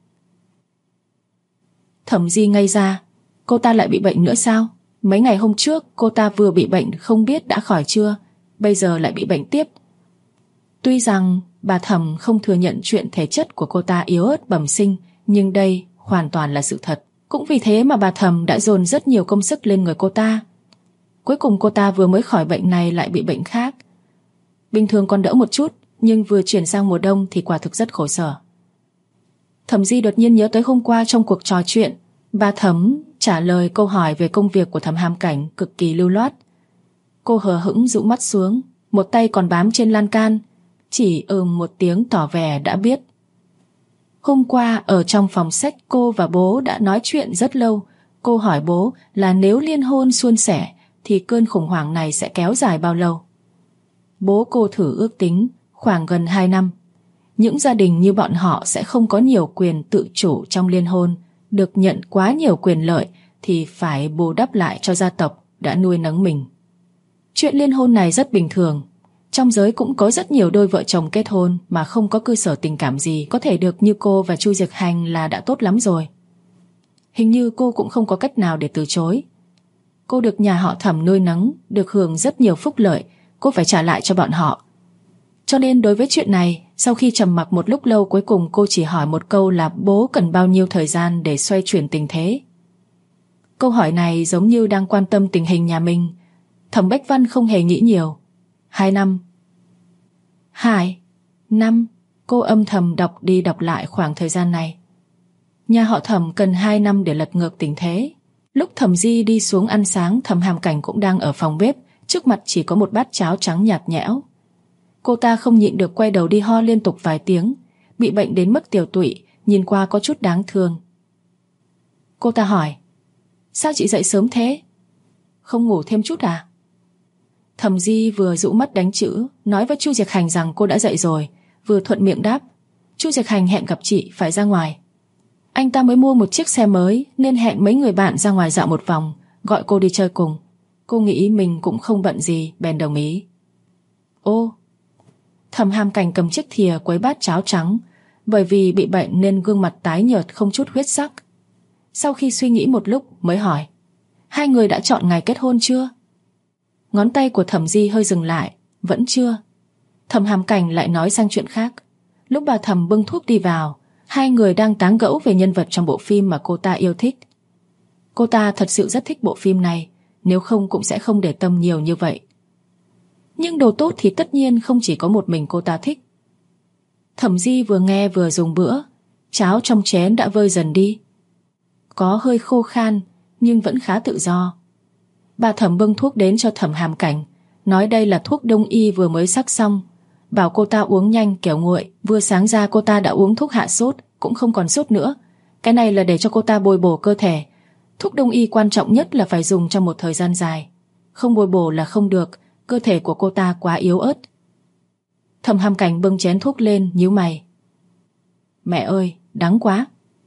Thẩm Di ngây ra. Cô ta lại bị bệnh nữa sao? Mấy ngày hôm trước cô ta vừa bị bệnh không biết đã khỏi chưa, bây giờ lại bị bệnh tiếp. Tuy rằng bà Thẩm không thừa nhận chuyện thể chất của cô ta yếu ớt bẩm sinh, nhưng đây hoàn toàn là sự thật. Cũng vì thế mà bà Thẩm đã dồn rất nhiều công sức lên người cô ta. Cuối cùng cô ta vừa mới khỏi bệnh này lại bị bệnh khác. Bình thường còn đỡ một chút, nhưng vừa chuyển sang mùa đông thì quả thực rất khổ sở. Thẩm Di đột nhiên nhớ tới hôm qua trong cuộc trò chuyện, bà Thẩm trả lời câu hỏi về công việc của Thẩm Hàm Cảnh cực kỳ lưu loát. Cô hờ hững dụ mắt xuống, một tay còn bám trên lan can, chỉ một tiếng tỏ vẻ đã biết. Hôm qua ở trong phòng sách cô và bố đã nói chuyện rất lâu. Cô hỏi bố là nếu liên hôn suôn sẻ thì cơn khủng hoảng này sẽ kéo dài bao lâu. Bố cô thử ước tính khoảng gần 2 năm. Những gia đình như bọn họ sẽ không có nhiều quyền tự chủ trong liên hôn, được nhận quá nhiều quyền lợi thì phải bù đắp lại cho gia tộc đã nuôi nấng mình. Chuyện liên hôn này rất bình thường. Trong giới cũng có rất nhiều đôi vợ chồng kết hôn mà không có cơ sở tình cảm gì có thể được như cô và Chu Diệc Hành là đã tốt lắm rồi. Hình như cô cũng không có cách nào để từ chối. Cô được nhà họ Thẩm nuôi nấng, được hưởng rất nhiều phúc lợi, cô phải trả lại cho bọn họ. Cho nên đối với chuyện này, sau khi trầm mặc một lúc lâu, cuối cùng cô chỉ hỏi một câu là bố cần bao nhiêu thời gian để xoay chuyển tình thế. Câu hỏi này giống như đang quan tâm tình hình nhà mình. Thẩm Bách Văn không hề nghĩ nhiều. 2 năm. 2 năm. Cô âm thầm đọc đi đọc lại khoảng thời gian này. Nhà họ Thẩm cần 2 năm để lật ngược tình thế. Lúc Thẩm Di đi xuống ăn sáng, Thẩm Hàm Cảnh cũng đang ở phòng bếp, trước mặt chỉ có một bát cháo trắng nhạt nhẽo. Cô ta không nhịn được quay đầu đi ho liên tục vài tiếng. Bị bệnh đến mức tiểu tụy, nhìn qua có chút đáng thương. Cô ta hỏi: sao chị dậy sớm thế? Không ngủ thêm chút à? Thẩm Di vừa dụ mắt đánh chữ, nói với Chu Diệc Hành rằng cô đã dậy rồi, vừa thuận miệng đáp: Chu Diệc Hành hẹn gặp chị phải ra ngoài. Anh ta mới mua một chiếc xe mới nên hẹn mấy người bạn ra ngoài dạo một vòng, gọi cô đi chơi cùng. Cô nghĩ mình cũng không bận gì, bèn đồng ý. Ô. Thẩm Hàm Cảnh cầm chiếc thìa quấy bát cháo trắng. Bởi vì bị bệnh nên gương mặt tái nhợt không chút huyết sắc. Sau khi suy nghĩ một lúc mới hỏi: hai người đã chọn ngày kết hôn chưa? Ngón tay của Thẩm Di hơi dừng lại. Vẫn chưa. Thẩm Hàm Cảnh lại nói sang chuyện khác. Lúc bà Thẩm bưng thuốc đi vào, hai người đang tán gẫu về nhân vật trong bộ phim mà cô ta yêu thích. Cô ta thật sự rất thích bộ phim này, nếu không cũng sẽ không để tâm nhiều như vậy. Nhưng đồ tốt thì tất nhiên không chỉ có một mình cô ta thích. Thẩm Di vừa nghe vừa dùng bữa. Cháo trong chén đã vơi dần đi, có hơi khô khan nhưng vẫn khá tự do. Bà Thẩm bưng thuốc đến cho Thẩm Hàm Cảnh, nói đây là thuốc đông y vừa mới sắc xong, bảo cô ta uống nhanh kẻo nguội. Vừa sáng ra cô ta đã uống thuốc hạ sốt, cũng không còn sốt nữa. Cái này là để cho cô ta bồi bổ cơ thể. Thuốc đông y quan trọng nhất là phải dùng trong một thời gian dài, không bồi bổ là không được. Cơ thể của cô ta quá yếu ớt. Thẩm Hàm Cảnh bưng chén thuốc lên, nhíu mày. Mẹ ơi, đắng quá.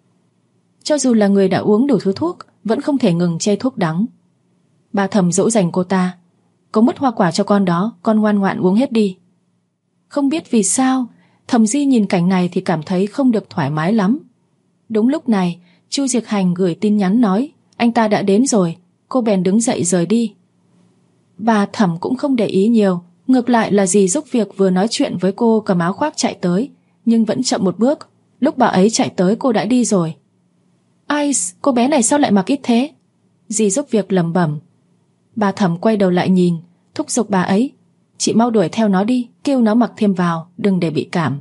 Cho dù là người đã uống đủ thứ thuốc, vẫn không thể ngừng chê thuốc đắng. Bà Thẩm dỗ dành cô ta: có mứt hoa quả cho con đó, con ngoan ngoãn uống hết đi. Không biết vì sao, Thẩm Di nhìn cảnh này thì cảm thấy không được thoải mái lắm. Đúng lúc này, Chu Diệc Hành gửi tin nhắn nói anh ta đã đến rồi. Cô bèn đứng dậy rời đi. Bà Thẩm cũng không để ý nhiều, ngược lại là dì giúp việc vừa nói chuyện với cô cầm áo khoác chạy tới, nhưng vẫn chậm một bước. Lúc bà ấy chạy tới cô đã đi rồi. Ai, cô bé này sao lại mặc ít thế? Dì giúp việc lẩm bẩm. Bà Thẩm quay đầu lại nhìn, thúc giục bà ấy: chị mau đuổi theo nó đi, kêu nó mặc thêm vào, đừng để bị cảm.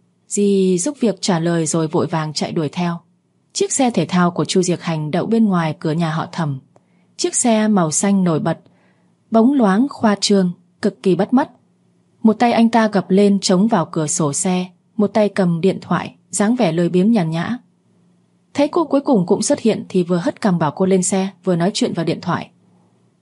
Dì giúp việc trả lời rồi vội vàng chạy đuổi theo. Chiếc xe thể thao của Chu Diệc Hành đậu bên ngoài cửa nhà họ Thẩm. Chiếc xe màu xanh nổi bật, bóng loáng khoa trương, cực kỳ bắt mắt. Một tay anh ta gập lên chống vào cửa sổ xe, một tay cầm điện thoại, dáng vẻ lười biếng nhàn nhã. Thấy cô cuối cùng cũng xuất hiện thì vừa hất cằm bảo cô lên xe, vừa nói chuyện vào điện thoại.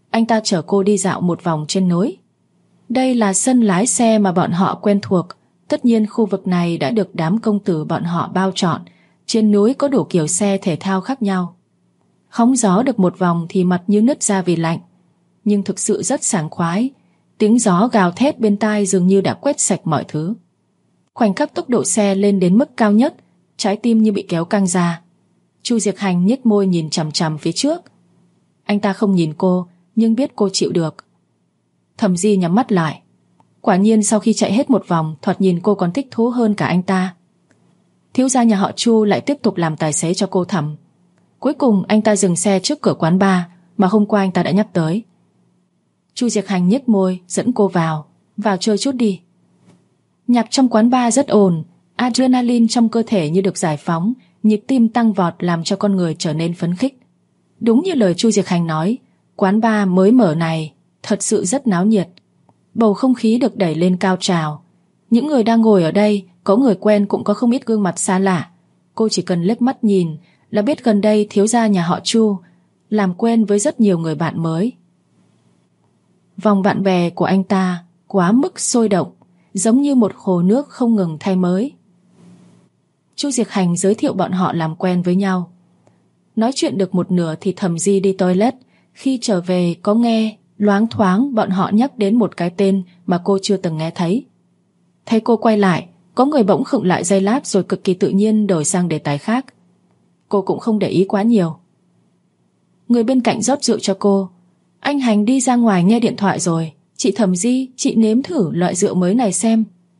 Anh ta chở cô đi dạo một vòng trên núi. Đây là sân lái xe mà bọn họ quen thuộc. Tất nhiên khu vực này đã được đám công tử bọn họ bao trọn. Trên núi có đủ kiểu xe thể thao khác nhau. Hóng gió được một vòng thì mặt như nứt ra vì lạnh, nhưng thực sự rất sảng khoái. Tiếng gió gào thét bên tai dường như đã quét sạch mọi thứ. Khoảnh khắc tốc độ xe lên đến mức cao nhất, trái tim như bị kéo căng ra. Chu Diệc Hành nhếch môi nhìn chằm chằm phía trước. Anh ta không nhìn cô, nhưng biết cô chịu được. Thẩm Di nhắm mắt lại. Quả nhiên sau khi chạy hết một vòng, thoạt nhìn cô còn thích thú hơn cả anh ta. Thiếu gia nhà họ Chu lại tiếp tục làm tài xế cho cô Thẩm. Cuối cùng anh ta dừng xe trước cửa quán bar mà hôm qua anh ta đã nhắc tới. Chu Diệc Hành nhếch môi dẫn cô vào chơi chút đi. Nhạc trong quán bar rất ồn, adrenaline trong cơ thể như được giải phóng, nhịp tim tăng vọt làm cho con người trở nên phấn khích. Đúng như lời Chu Diệc Hành nói, quán bar mới mở này thật sự rất náo nhiệt. Bầu không khí được đẩy lên cao trào. Những người đang ngồi ở đây, có người quen cũng có không ít gương mặt xa lạ. Cô chỉ cần liếc mắt nhìn là biết gần đây thiếu gia nhà họ Chu làm quen với rất nhiều người bạn mới. Vòng bạn bè của anh ta quá mức sôi động, giống như một hồ nước không ngừng thay mới. Chu Diệc Hành giới thiệu bọn họ làm quen với nhau. Nói chuyện được một nửa thì Thẩm Di đi toilet. Khi trở về có nghe loáng thoáng bọn họ nhắc đến một cái tên mà cô chưa từng nghe thấy. Thấy cô quay lại, có người bỗng khựng lại giây lát rồi cực kỳ tự nhiên đổi sang đề tài khác. Cô cũng không để ý quá nhiều. Người bên cạnh rót rượu cho cô. Anh Hành đi ra ngoài nghe điện thoại rồi. Chị Thẩm Di, chị nếm thử loại rượu mới này xem.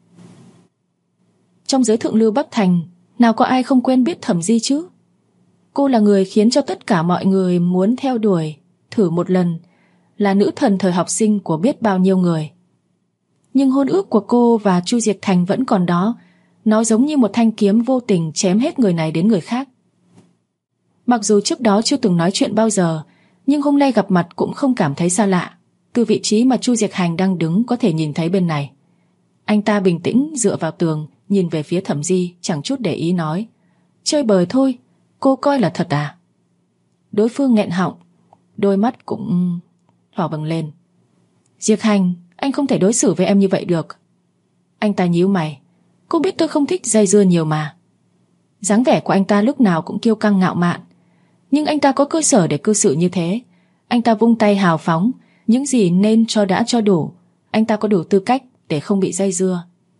Trong giới thượng lưu Bắc Thành, nào có ai không quen biết Thẩm Di chứ? Cô là người khiến cho tất cả mọi người muốn theo đuổi, thử một lần, là nữ thần thời học sinh của biết bao nhiêu người. Nhưng hôn ước của cô và Chu Diệc Thành vẫn còn đó. Nó giống như một thanh kiếm vô tình chém hết người này đến người khác. Mặc dù trước đó chưa từng nói chuyện bao giờ, nhưng hôm nay gặp mặt cũng không cảm thấy xa lạ. Từ vị trí mà Chu Diệc Hành đang đứng có thể nhìn thấy bên này. Anh ta bình tĩnh dựa vào tường, nhìn về phía Thẩm Di, chẳng chút để ý nói: chơi bời thôi, cô coi là thật à? Đối phương nghẹn họng, đôi mắt cũng đỏ bừng lên. Diệc Hành, anh không thể đối xử với em như vậy được. Anh ta nhíu mày. Cô biết tôi không thích dây dưa nhiều mà. Dáng vẻ của anh ta lúc nào cũng kiêu căng ngạo mạn, nhưng anh ta có cơ sở để cư xử như thế. Anh ta vung tay hào phóng, những gì nên cho đã cho đủ. Anh ta có đủ tư cách để không bị dây dưa.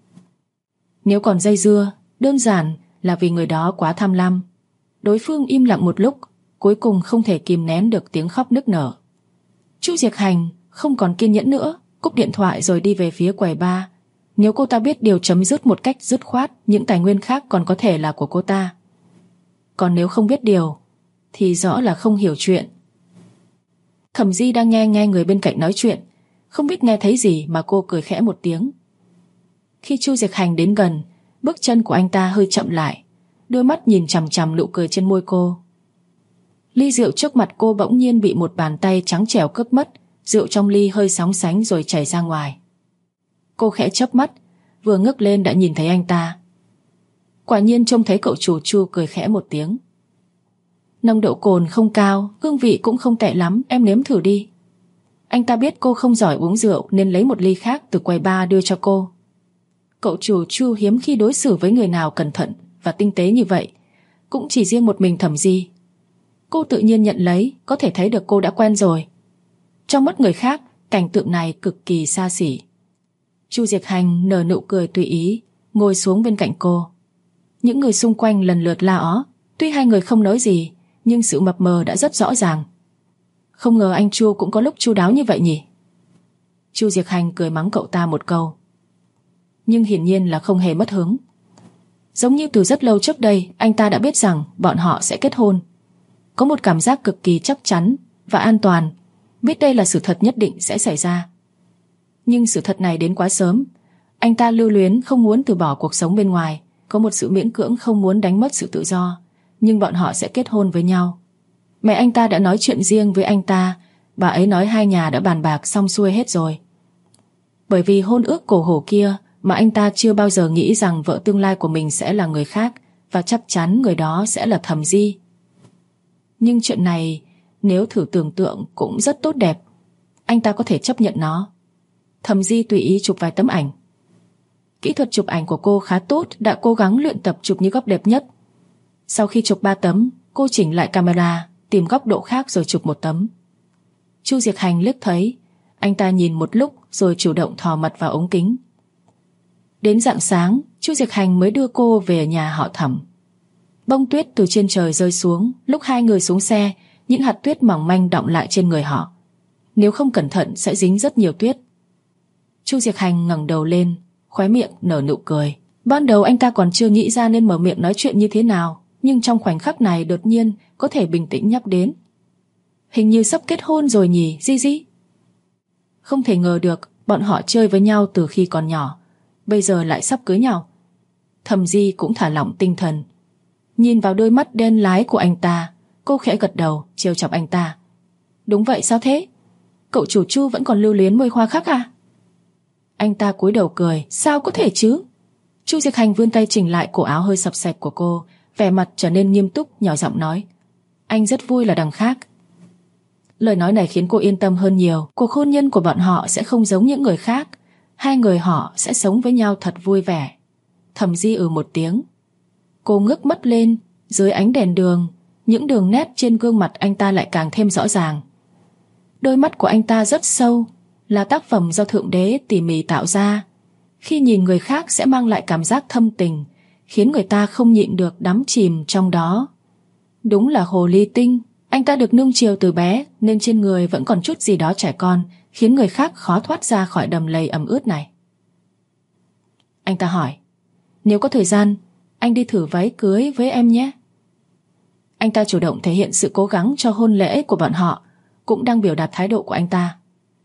Nếu còn dây dưa, đơn giản là vì người đó quá tham lam. Đối phương im lặng một lúc, cuối cùng không thể kìm nén được tiếng khóc nức nở. Chu Diệc Hành không còn kiên nhẫn nữa, cúp điện thoại rồi đi về phía quầy bar. Nếu cô ta biết điều chấm dứt một cách dứt khoát, những tài nguyên khác còn có thể là của cô ta. Còn nếu không biết điều thì rõ là không hiểu chuyện. Thẩm Di đang nghe người bên cạnh nói chuyện, không biết nghe thấy gì mà cô cười khẽ một tiếng. Khi Chu Diệc Hành đến gần, bước chân của anh ta hơi chậm lại, đôi mắt nhìn chằm chằm nụ cười trên môi cô. Ly rượu trước mặt cô bỗng nhiên bị một bàn tay trắng trẻo cướp mất. Rượu trong ly hơi sóng sánh rồi chảy ra ngoài. Cô khẽ chớp mắt, vừa ngước lên đã nhìn thấy anh ta. Quả nhiên trông thấy cậu chủ Chu cười khẽ một tiếng. Nồng độ cồn không cao, hương vị cũng không tệ lắm, em nếm thử đi. Anh ta biết cô không giỏi uống rượu nên lấy một ly khác từ quầy bar đưa cho cô. Cậu chủ Chu hiếm khi đối xử với người nào cẩn thận và tinh tế như vậy, cũng chỉ riêng một mình Thẩm Di. Cô tự nhiên nhận lấy, có thể thấy được cô đã quen rồi. Trong mắt người khác, cảnh tượng này cực kỳ xa xỉ. Chu Diệc Hành nở nụ cười tùy ý, ngồi xuống bên cạnh cô. Những người xung quanh lần lượt la ó. Tuy hai người không nói gì, nhưng sự mập mờ đã rất rõ ràng. Không ngờ anh Chu cũng có lúc chu đáo như vậy nhỉ. Chu Diệc Hành cười mắng cậu ta một câu, nhưng hiển nhiên là không hề mất hứng. Giống như từ rất lâu trước đây anh ta đã biết rằng bọn họ sẽ kết hôn. Có một cảm giác cực kỳ chắc chắn và an toàn, biết đây là sự thật nhất định sẽ xảy ra. Nhưng sự thật này đến quá sớm. Anh ta lưu luyến không muốn từ bỏ cuộc sống bên ngoài, có một sự miễn cưỡng không muốn đánh mất sự tự do. Nhưng bọn họ sẽ kết hôn với nhau. Mẹ anh ta đã nói chuyện riêng với anh ta. Bà ấy nói hai nhà đã bàn bạc xong xuôi hết rồi. Bởi vì hôn ước cổ hủ kia mà anh ta chưa bao giờ nghĩ rằng vợ tương lai của mình sẽ là người khác, và chắc chắn người đó sẽ là Thẩm Di. Nhưng chuyện này nếu thử tưởng tượng cũng rất tốt đẹp. anh ta có thể chấp nhận nó. Thẩm Di tùy ý chụp vài tấm ảnh. Kỹ thuật chụp ảnh của cô khá tốt, đã cố gắng luyện tập chụp những góc đẹp nhất. Sau khi chụp 3 tấm, cô chỉnh lại camera, tìm góc độ khác rồi chụp 1 tấm. Chu Diệc Hành liếc thấy, anh ta nhìn một lúc rồi chủ động thò mặt vào ống kính. Đến rạng sáng, Chu Diệc Hành mới đưa cô về nhà họ Thẩm. Bông tuyết từ trên trời rơi xuống, lúc hai người xuống xe, những hạt tuyết mỏng manh đọng lại trên người họ. Nếu không cẩn thận sẽ dính rất nhiều tuyết. Chu Diệc Hành ngẩng đầu lên, khóe miệng nở nụ cười. Ban đầu anh ta còn chưa nghĩ ra nên mở miệng nói chuyện như thế nào, nhưng trong khoảnh khắc này đột nhiên có thể bình tĩnh nhắc đến. Hình như sắp kết hôn rồi nhỉ, Di. Không thể ngờ được, bọn họ chơi với nhau từ khi còn nhỏ, bây giờ lại sắp cưới nhau. Thẩm Di cũng thả lỏng tinh thần. Nhìn vào đôi mắt đen lái của anh ta, cô khẽ gật đầu, trêu chọc anh ta. Đúng vậy, sao thế? Cậu chủ Chu vẫn còn lưu luyến môi hoa khác à? Anh ta cúi đầu cười, sao có thể chứ? Chu Diệc Hành vươn tay chỉnh lại cổ áo hơi sập sẹp của cô, vẻ mặt trở nên nghiêm túc, nhỏ giọng nói. Anh rất vui là đằng khác. Lời nói này khiến cô yên tâm hơn nhiều. Cuộc hôn nhân của bọn họ sẽ không giống những người khác. Hai người họ sẽ sống với nhau thật vui vẻ. Thẩm Di một tiếng. Cô ngước mắt lên, dưới ánh đèn đường, những đường nét trên gương mặt anh ta lại càng thêm rõ ràng. Đôi mắt của anh ta rất sâu, là tác phẩm do Thượng Đế tỉ mỉ tạo ra. Khi nhìn người khác sẽ mang lại cảm giác thâm tình, khiến người ta không nhịn được đắm chìm trong đó. Đúng là hồ ly tinh. Anh ta được nuông chiều từ bé nên trên người vẫn còn chút gì đó trẻ con, khiến người khác khó thoát ra khỏi đầm lầy ẩm ướt này. Anh ta hỏi, nếu có thời gian, anh đi thử váy cưới với em nhé. Anh ta chủ động thể hiện sự cố gắng cho hôn lễ của bọn họ, cũng đang biểu đạt thái độ của anh ta.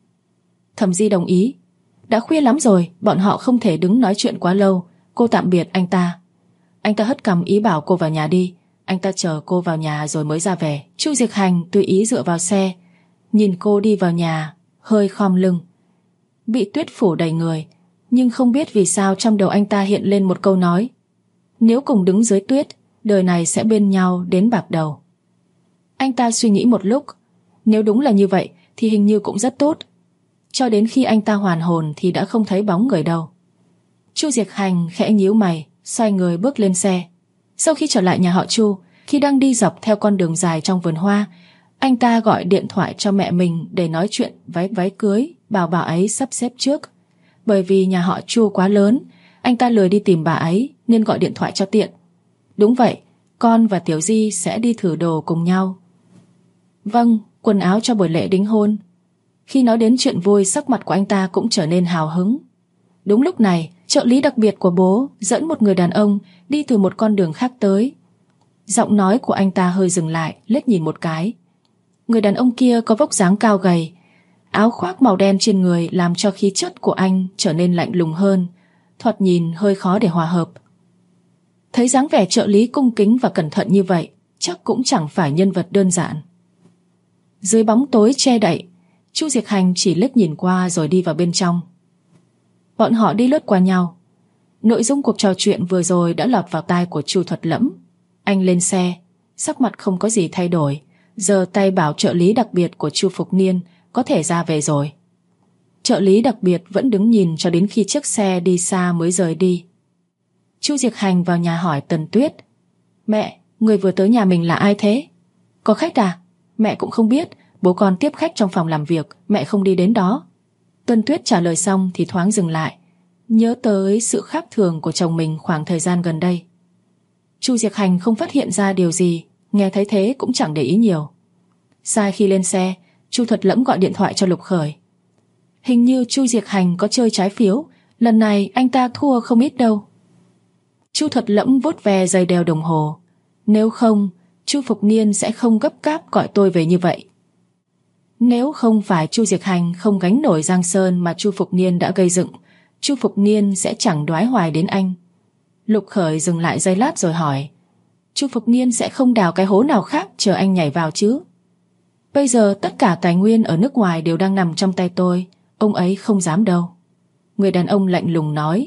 Thẩm Di đồng ý. Đã khuya lắm rồi, bọn họ không thể đứng nói chuyện quá lâu. Cô tạm biệt anh ta. Anh ta hất cằm ý bảo cô vào nhà đi. Anh ta chờ cô vào nhà rồi mới ra về. Chu Diệc Hành tùy ý dựa vào xe, nhìn cô đi vào nhà, hơi khom lưng. Bị tuyết phủ đầy người, nhưng không biết vì sao trong đầu anh ta hiện lên một câu nói. Nếu cùng đứng dưới tuyết, đời này sẽ bên nhau đến bạc đầu. Anh ta suy nghĩ một lúc. Nếu đúng là như vậy thì hình như cũng rất tốt. Cho đến khi anh ta hoàn hồn thì đã không thấy bóng người đâu. Chu Diệc Hành khẽ nhíu mày, xoay người bước lên xe. Sau khi trở lại nhà họ Chu, khi đang đi dọc theo con đường dài trong vườn hoa, anh ta gọi điện thoại cho mẹ mình để nói chuyện váy cưới, bảo bà ấy sắp xếp trước. Bởi vì nhà họ Chu quá lớn, anh ta lười đi tìm bà ấy nên gọi điện thoại cho tiện. Đúng vậy, con và Tiểu Di sẽ đi thử đồ cùng nhau. Vâng, quần áo cho buổi lễ đính hôn. Khi nói đến chuyện vui, sắc mặt của anh ta cũng trở nên hào hứng. Đúng lúc này, trợ lý đặc biệt của bố dẫn một người đàn ông đi từ một con đường khác tới. Giọng nói của anh ta hơi dừng lại, liếc nhìn một cái. Người đàn ông kia có vóc dáng cao gầy, áo khoác màu đen trên người làm cho khí chất của anh trở nên lạnh lùng hơn, thoạt nhìn hơi khó để hòa hợp. Thấy dáng vẻ trợ lý cung kính và cẩn thận như vậy, chắc cũng chẳng phải nhân vật đơn giản. Dưới bóng tối che đậy, Chu Diệc Hành chỉ liếc nhìn qua rồi đi vào bên trong. Bọn họ đi lướt qua nhau. Nội dung cuộc trò chuyện vừa rồi đã lọt vào tai của Chu Thuật Lẫm. Anh lên xe, sắc mặt không có gì thay đổi, giơ tay bảo trợ lý đặc biệt của Chu Phục Niên có thể ra về rồi. Trợ lý đặc biệt vẫn đứng nhìn cho đến khi chiếc xe đi xa mới rời đi. Chu Diệc Hành vào nhà hỏi Tần Tuyết. Mẹ, người vừa tới nhà mình là ai thế? Có khách à? Mẹ cũng không biết, bố con tiếp khách trong phòng làm việc, mẹ không đi đến đó. Tần Tuyết trả lời xong thì thoáng dừng lại, nhớ tới sự khác thường của chồng mình khoảng thời gian gần đây. Chu Diệc Hành không phát hiện ra điều gì, nghe thấy thế cũng chẳng để ý nhiều. Sai khi lên xe, Chu Thuật Lẫm gọi điện thoại cho Lục Khởi. Hình như Chu Diệc Hành có chơi trái phiếu, lần này anh ta thua không ít đâu. Chu Thuật Lẫm vuốt ve dây đeo đồng hồ. Nếu không, Chu Phục Niên sẽ không gấp gáp gọi tôi về như vậy. Nếu không phải Chu Diệc Hành không gánh nổi giang sơn mà Chu Phục Niên đã gây dựng, Chu Phục Niên sẽ chẳng đoái hoài đến anh. Lục Khởi dừng lại giây lát rồi hỏi, Chu Phục Niên sẽ không đào cái hố nào khác chờ anh nhảy vào chứ? Bây giờ tất cả tài nguyên ở nước ngoài đều đang nằm trong tay tôi, ông ấy không dám đâu. Người đàn ông lạnh lùng nói.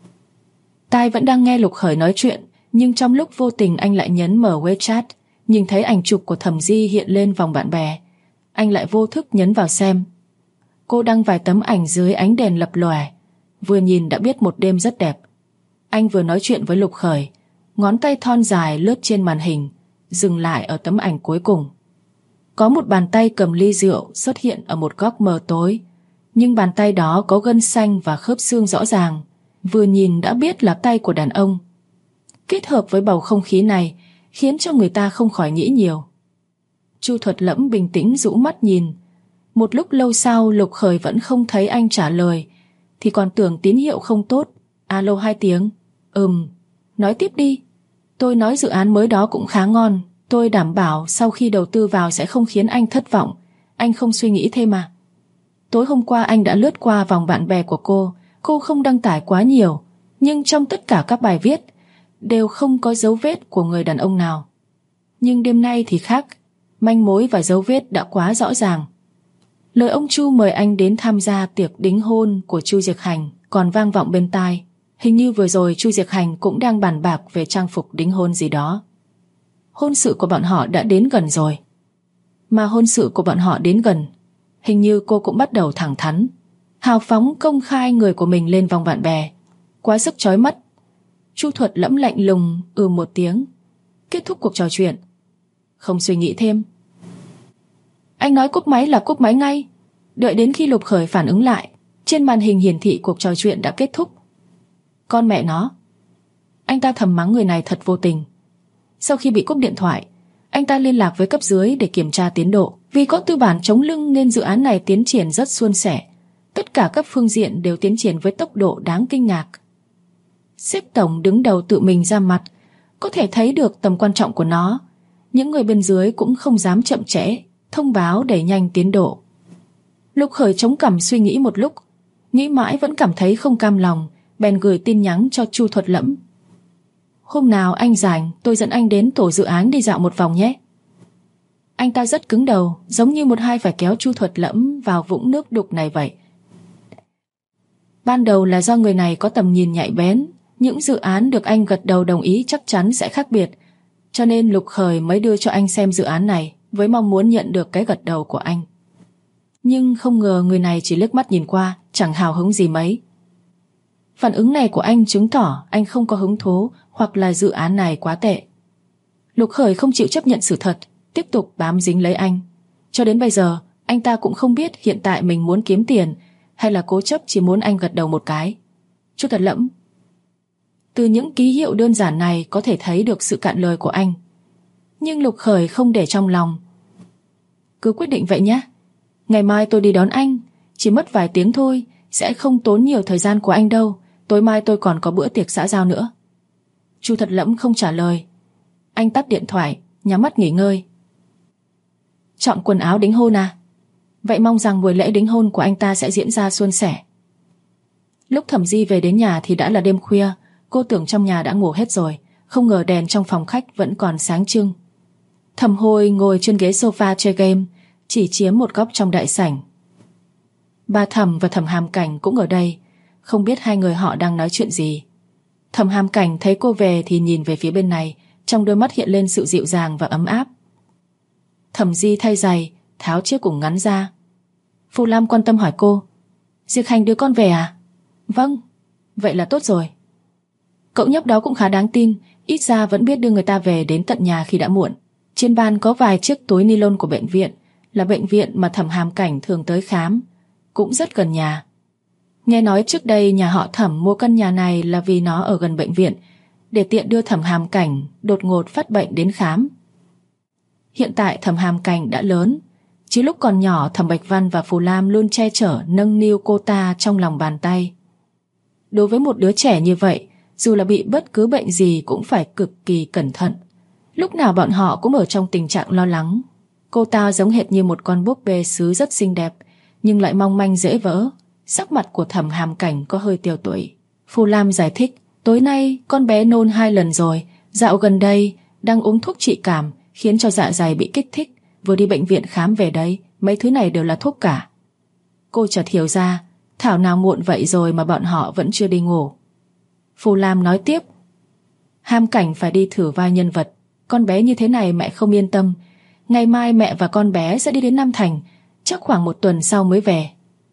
Tai vẫn đang nghe Lục Khởi nói chuyện, nhưng trong lúc vô tình anh lại nhấn mở WeChat, nhìn thấy ảnh chụp của Thẩm Di hiện lên vòng bạn bè. Anh lại vô thức nhấn vào xem. Cô đăng vài tấm ảnh dưới ánh đèn lập lòe, vừa nhìn đã biết một đêm rất đẹp. Anh vừa nói chuyện với Lục Khởi, ngón tay thon dài lướt trên màn hình, dừng lại ở tấm ảnh cuối cùng. Có một bàn tay cầm ly rượu xuất hiện ở một góc mờ tối, nhưng bàn tay đó có gân xanh và khớp xương rõ ràng, vừa nhìn đã biết là tay của đàn ông. Kết hợp với bầu không khí này khiến cho người ta không khỏi nghĩ nhiều. Chu Thuật Lẫm bình tĩnh rũ mắt nhìn. Một lúc lâu sau Lục Khởi vẫn không thấy anh trả lời, thì còn tưởng tín hiệu không tốt. Alo 2 tiếng. Nói tiếp đi. Tôi nói dự án mới đó cũng khá ngon. Tôi đảm bảo sau khi đầu tư vào sẽ không khiến anh thất vọng. Anh không suy nghĩ thêm à? Tối hôm qua anh đã lướt qua vòng bạn bè của cô không đăng tải quá nhiều, nhưng trong tất cả các bài viết đều không có dấu vết của người đàn ông nào. Nhưng đêm nay thì khác, manh mối và dấu vết đã quá rõ ràng. Lời ông Chu mời anh đến tham gia tiệc đính hôn của Chu Diệc Hành còn vang vọng bên tai. Hình như vừa rồi Chu Diệc Hành cũng đang bàn bạc về trang phục đính hôn gì đó. Hôn sự của bọn họ đã đến gần rồi. Mà hôn sự của bọn họ đến gần, hình như cô cũng bắt đầu thẳng thắn, hào phóng công khai người của mình lên vòng bạn bè. Quá sức chói mắt. Chu Thuật Lẫm lạnh lùng một tiếng, kết thúc cuộc trò chuyện. Không suy nghĩ thêm. Anh nói cúp máy là cúp máy ngay. Đợi đến khi Lục Khởi phản ứng lại, trên màn hình hiển thị cuộc trò chuyện đã kết thúc. Con mẹ nó. Anh ta thầm mắng người này thật vô tình. Sau khi bị cúp điện thoại, anh ta liên lạc với cấp dưới để kiểm tra tiến độ. Vì có tư bản chống lưng nên dự án này tiến triển rất suôn sẻ. Tất cả các phương diện đều tiến triển với tốc độ đáng kinh ngạc. Sếp tổng đứng đầu tự mình ra mặt, có thể thấy được tầm quan trọng của nó. Những người bên dưới cũng không dám chậm trễ, thông báo đẩy nhanh tiến độ. Lục Khởi chống cằm suy nghĩ một lúc, nghĩ mãi vẫn cảm thấy không cam lòng, bèn gửi tin nhắn cho Chu Thuật Lẫm. Hôm nào anh rảnh, tôi dẫn anh đến tổ dự án đi dạo một vòng nhé. Anh ta rất cứng đầu, giống như một hai phải kéo Chu Thuật Lẫm vào vũng nước đục này vậy. Ban đầu là do người này có tầm nhìn nhạy bén, những dự án được anh gật đầu đồng ý chắc chắn sẽ khác biệt, cho nên Lục Khởi mới đưa cho anh xem dự án này với mong muốn nhận được cái gật đầu của anh. Nhưng không ngờ người này chỉ liếc mắt nhìn qua, chẳng hào hứng gì mấy. Phản ứng này của anh chứng tỏ anh không có hứng thú hoặc là dự án này quá tệ. Lục Khởi không chịu chấp nhận sự thật, tiếp tục bám dính lấy anh. Cho đến bây giờ, anh ta cũng không biết hiện tại mình muốn kiếm tiền hay là cố chấp chỉ muốn anh gật đầu một cái. Chu Thuật Lẫm. Từ những ký hiệu đơn giản này có thể thấy được sự cạn lời của anh. Nhưng Lục Khởi không để trong lòng. Cứ quyết định vậy nhé. Ngày mai tôi đi đón anh, chỉ mất vài tiếng thôi, sẽ không tốn nhiều thời gian của anh đâu. Tối mai tôi còn có bữa tiệc xã giao nữa. Chu Thuật Lẫm không trả lời. Anh tắt điện thoại, nhắm mắt nghỉ ngơi. Chọn quần áo đính hôn à? Vậy mong rằng buổi lễ đính hôn của anh ta sẽ diễn ra suôn sẻ. Lúc Thẩm Di về đến nhà thì đã là đêm khuya. Cô tưởng trong nhà đã ngủ hết rồi, không ngờ đèn trong phòng khách vẫn còn sáng trưng. Thẩm Hồi ngồi trên ghế sofa chơi game, chỉ chiếm một góc trong đại sảnh. Bà Thẩm và Thẩm Hàm Cảnh cũng ở đây, không biết hai người họ đang nói chuyện gì. Thẩm Hàm Cảnh thấy cô về thì nhìn về phía bên này, trong đôi mắt hiện lên sự dịu dàng và ấm áp. Thẩm Di thay giày, tháo chiếc quần ngắn ra. Phù Lam quan tâm hỏi cô, Diệc Hành đưa con về à? Vâng, vậy là tốt rồi. Cậu nhóc đó cũng khá đáng tin, ít ra vẫn biết đưa người ta về đến tận nhà khi đã muộn. Trên bàn có vài chiếc túi ni lông của bệnh viện, là bệnh viện mà Thẩm Hàm Cảnh thường tới khám, cũng rất gần nhà. Nghe nói trước đây nhà họ Thẩm mua căn nhà này là vì nó ở gần bệnh viện, để tiện đưa Thẩm Hàm Cảnh đột ngột phát bệnh đến khám. Hiện tại Thẩm Hàm Cảnh đã lớn, chứ lúc còn nhỏ Thẩm Bạch Văn và Phù Lam luôn che chở nâng niu cô ta trong lòng bàn tay. Đối với một đứa trẻ như vậy, dù là bị bất cứ bệnh gì cũng phải cực kỳ cẩn thận. Lúc nào bọn họ cũng ở trong tình trạng lo lắng. Cô ta giống hệt như một con búp bê sứ rất xinh đẹp, nhưng lại mong manh dễ vỡ. Sắc mặt của Thẩm Hàm Cảnh có hơi tiều tụy. Phù Lam giải thích, tối nay con bé nôn 2 lần rồi, dạo gần đây đang uống thuốc trị cảm, khiến cho dạ dày bị kích thích, vừa đi bệnh viện khám về đấy, mấy thứ này đều là thuốc cả. Cô chợt hiểu ra, thảo nào muộn vậy rồi mà bọn họ vẫn chưa đi ngủ. Phù Lam nói tiếp, Hàm Cảnh phải đi thử vai nhân vật, con bé như thế này mẹ không yên tâm. Ngày mai mẹ và con bé sẽ đi đến Nam Thành, chắc khoảng 1 tuần sau mới về.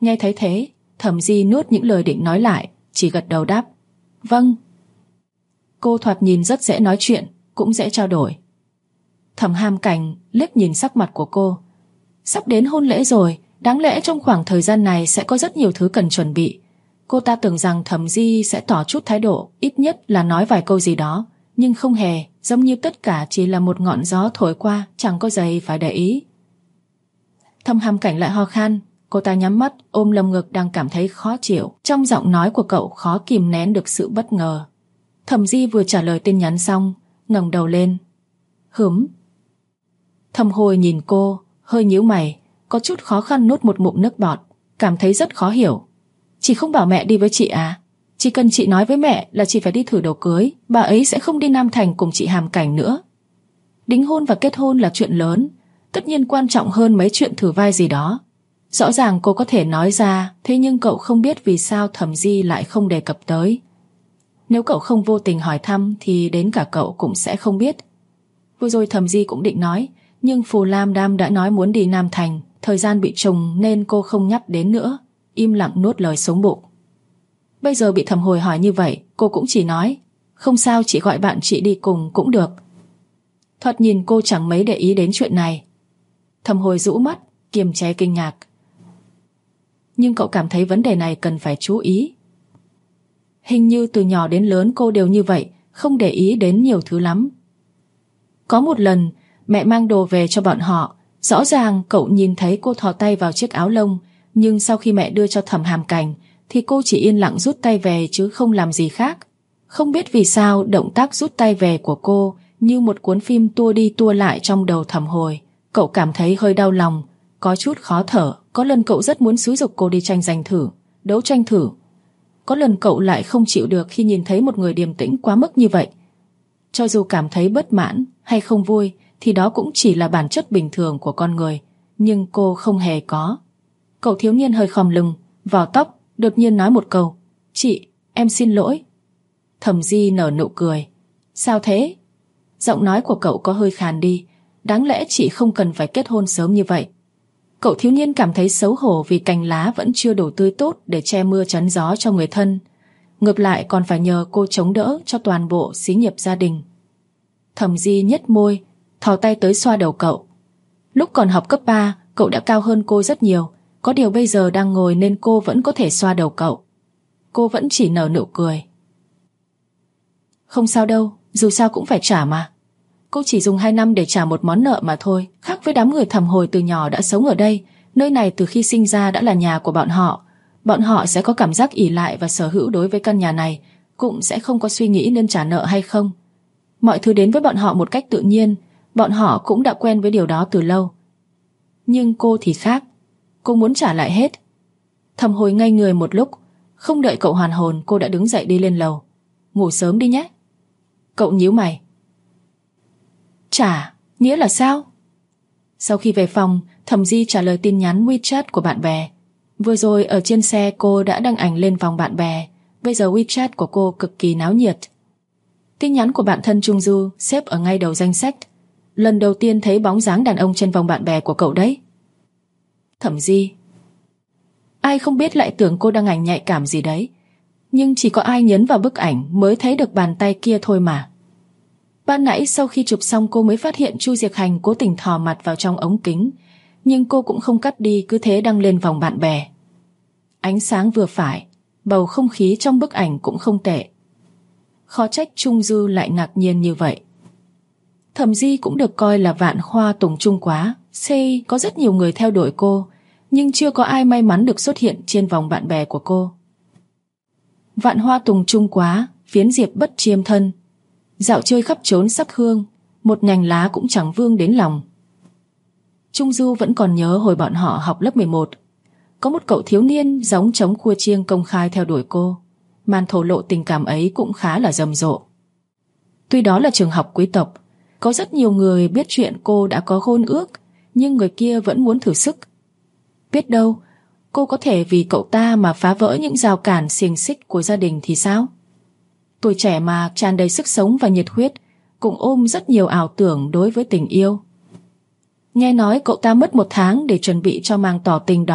Nghe thấy thế, Thẩm Di nuốt những lời định nói lại, chỉ gật đầu đáp vâng. Cô thoạt nhìn rất dễ nói chuyện, cũng dễ trao đổi. Thẩm Hàm Cảnh liếc nhìn sắc mặt của cô. Sắp đến hôn lễ rồi, đáng lẽ trong khoảng thời gian này sẽ có rất nhiều thứ cần chuẩn bị. Cô ta tưởng rằng Thẩm Di sẽ tỏ chút thái độ, ít nhất là nói vài câu gì đó, nhưng không hề, giống như tất cả chỉ là một ngọn gió thổi qua, chẳng có gì phải để ý. Thẩm Hàm Cảnh lại ho khan, cô ta nhắm mắt ôm lồng ngực đang cảm thấy khó chịu. Trong giọng nói của cậu khó kìm nén được sự bất ngờ. Thẩm Di vừa trả lời tin nhắn xong, ngẩng đầu lên. Hửm. Thẩm Hồi nhìn cô, hơi nhíu mày, có chút khó khăn nuốt một ngụm nước bọt, cảm thấy rất khó hiểu. Chị không bảo mẹ đi với chị à? Chỉ cần chị nói với mẹ là chị phải đi thử đồ cưới, bà ấy sẽ không đi Nam Thành cùng chị Hàm Cảnh nữa. Đính hôn và kết hôn là chuyện lớn, tất nhiên quan trọng hơn mấy chuyện thử vai gì đó. Rõ ràng cô có thể nói ra, thế nhưng cậu không biết vì sao Thẩm Di lại không đề cập tới. Nếu cậu không vô tình hỏi thăm thì đến cả cậu cũng sẽ không biết. Vừa rồi Thẩm Di cũng định nói, nhưng Phù Lam Đam đã nói muốn đi Nam Thành, thời gian bị trùng nên cô không nhắc đến nữa, im lặng nuốt lời xuống bụng. Bây giờ bị Thẩm Hồi hỏi như vậy, cô cũng chỉ nói, không sao, chị gọi bạn chị đi cùng cũng được. Thoạt nhìn cô chẳng mấy để ý đến chuyện này. Thẩm Hồi rũ mắt, kiềm chế kinh ngạc. Nhưng cậu cảm thấy vấn đề này cần phải chú ý. Hình như từ nhỏ đến lớn cô đều như vậy, không để ý đến nhiều thứ lắm. Có một lần, mẹ mang đồ về cho bọn họ, rõ ràng cậu nhìn thấy cô thò tay vào chiếc áo lông, nhưng sau khi mẹ đưa cho Thẩm Hàm Cảnh thì cô chỉ yên lặng rút tay về chứ không làm gì khác. Không biết vì sao động tác rút tay về của cô như một cuốn phim tua đi tua lại trong đầu Thẩm Hồi. Cậu cảm thấy hơi đau lòng, có chút khó thở. Có lần cậu rất muốn xúi giục cô đi tranh giành thử, đấu tranh thử. Có lần cậu lại không chịu được khi nhìn thấy một người điềm tĩnh quá mức như vậy. Cho dù cảm thấy bất mãn hay không vui thì đó cũng chỉ là bản chất bình thường của con người, nhưng cô không hề có. Cậu thiếu niên hơi khom lưng, vò tóc, đột nhiên nói một câu, chị, em xin lỗi. Thẩm Di nở nụ cười. Sao thế? Giọng nói của cậu có hơi khàn đi, đáng lẽ chị không cần phải kết hôn sớm như vậy. Cậu thiếu niên cảm thấy xấu hổ vì cành lá vẫn chưa đủ tươi tốt để che mưa chắn gió cho người thân. Ngược lại còn phải nhờ cô chống đỡ cho toàn bộ xí nghiệp gia đình. Thẩm Di nhếch môi, thò tay tới xoa đầu cậu. Lúc còn học cấp 3, cậu đã cao hơn cô rất nhiều, có điều bây giờ đang ngồi nên cô vẫn có thể xoa đầu cậu. Cô vẫn chỉ nở nụ cười. Không sao đâu, dù sao cũng phải trả mà. Cô chỉ dùng 2 năm để trả một món nợ mà thôi, khác với đám người Thẩm Hồi từ nhỏ đã sống ở đây. Nơi này từ khi sinh ra đã là nhà của bọn họ. Bọn họ sẽ có cảm giác ỷ lại và sở hữu đối với căn nhà này, cũng sẽ không có suy nghĩ nên trả nợ hay không. Mọi thứ đến với bọn họ một cách tự nhiên, bọn họ cũng đã quen với điều đó từ lâu. Nhưng cô thì khác, cô muốn trả lại hết. Thẩm Hồi ngây người một lúc, không đợi cậu hoàn hồn cô đã đứng dậy đi lên lầu. Ngủ sớm đi nhé. Cậu nhíu mày. Trả, nghĩa là sao? Sau khi về phòng, Thẩm Di trả lời tin nhắn WeChat của bạn bè. Vừa rồi ở trên xe cô đã đăng ảnh lên vòng bạn bè, bây giờ WeChat của cô cực kỳ náo nhiệt. Tin nhắn của bạn thân Trung Du xếp ở ngay đầu danh sách. Lần đầu tiên thấy bóng dáng đàn ông trên vòng bạn bè của cậu đấy. Thẩm Di. Ai không biết lại tưởng cô đăng ảnh nhạy cảm gì đấy, nhưng chỉ có ai nhấn vào bức ảnh mới thấy được bàn tay kia thôi mà. Ban nãy sau khi chụp xong cô mới phát hiện Chu Diệc Hành cố tình thò mặt vào trong ống kính, nhưng cô cũng không cắt đi, cứ thế đăng lên vòng bạn bè. Ánh sáng vừa phải, bầu không khí trong bức ảnh cũng không tệ. Khó trách Trung Du lại ngạc nhiên như vậy. Thẩm Di cũng được coi là vạn hoa tùng trung quá, có rất nhiều người theo đuổi cô, nhưng chưa có ai may mắn được xuất hiện trên vòng bạn bè của cô. Vạn hoa tùng trung quá, phiến diệp bất chiêm thân. Dạo chơi khắp trốn sắc hương, một nhành lá cũng chẳng vương đến lòng. Trung Du vẫn còn nhớ hồi bọn họ học lớp 11, có một cậu thiếu niên giống trống cua chiêng công khai theo đuổi cô. Màn thổ lộ tình cảm ấy cũng khá là rầm rộ. Tuy đó là trường học quý tộc, có rất nhiều người biết chuyện cô đã có hôn ước, nhưng người kia vẫn muốn thử sức. Biết đâu cô có thể vì cậu ta mà phá vỡ những rào cản xiềng xích của gia đình thì sao? Tuổi trẻ mà tràn đầy sức sống và nhiệt huyết, cũng ôm rất nhiều ảo tưởng đối với tình yêu. Nghe nói cậu ta mất 1 tháng để chuẩn bị cho màn tỏ tình đó,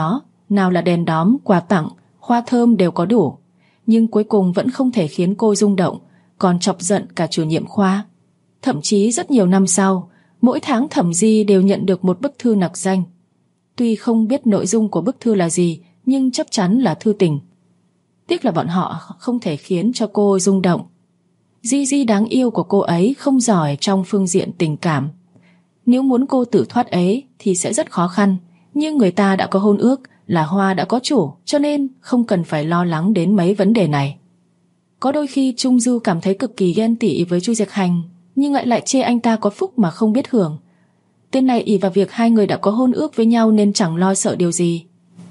Nào là đèn đóm, quà tặng, hoa thơm đều có đủ, nhưng cuối cùng vẫn không thể khiến cô rung động, còn chọc giận cả chủ nhiệm khoa. Thậm chí rất nhiều năm sau, mỗi tháng Thẩm Di đều nhận được một bức thư nặc danh. Tuy không biết nội dung của bức thư là gì, nhưng chắc chắn là thư tình. Tiếc là bọn họ không thể khiến cho cô rung động. Di đáng yêu của cô ấy không giỏi trong phương diện tình cảm. Nếu muốn cô tự thoát ấy thì sẽ rất khó khăn, nhưng người ta đã có hôn ước, là Hoa đã có chủ, cho nên không cần phải lo lắng đến mấy vấn đề này. Có đôi khi Trung Du cảm thấy cực kỳ ghen tị với Chu Diệc Hành, nhưng lại chê anh ta có phúc mà không biết hưởng. Tên này ỷ vào việc hai người đã có hôn ước với nhau nên chẳng lo sợ điều gì.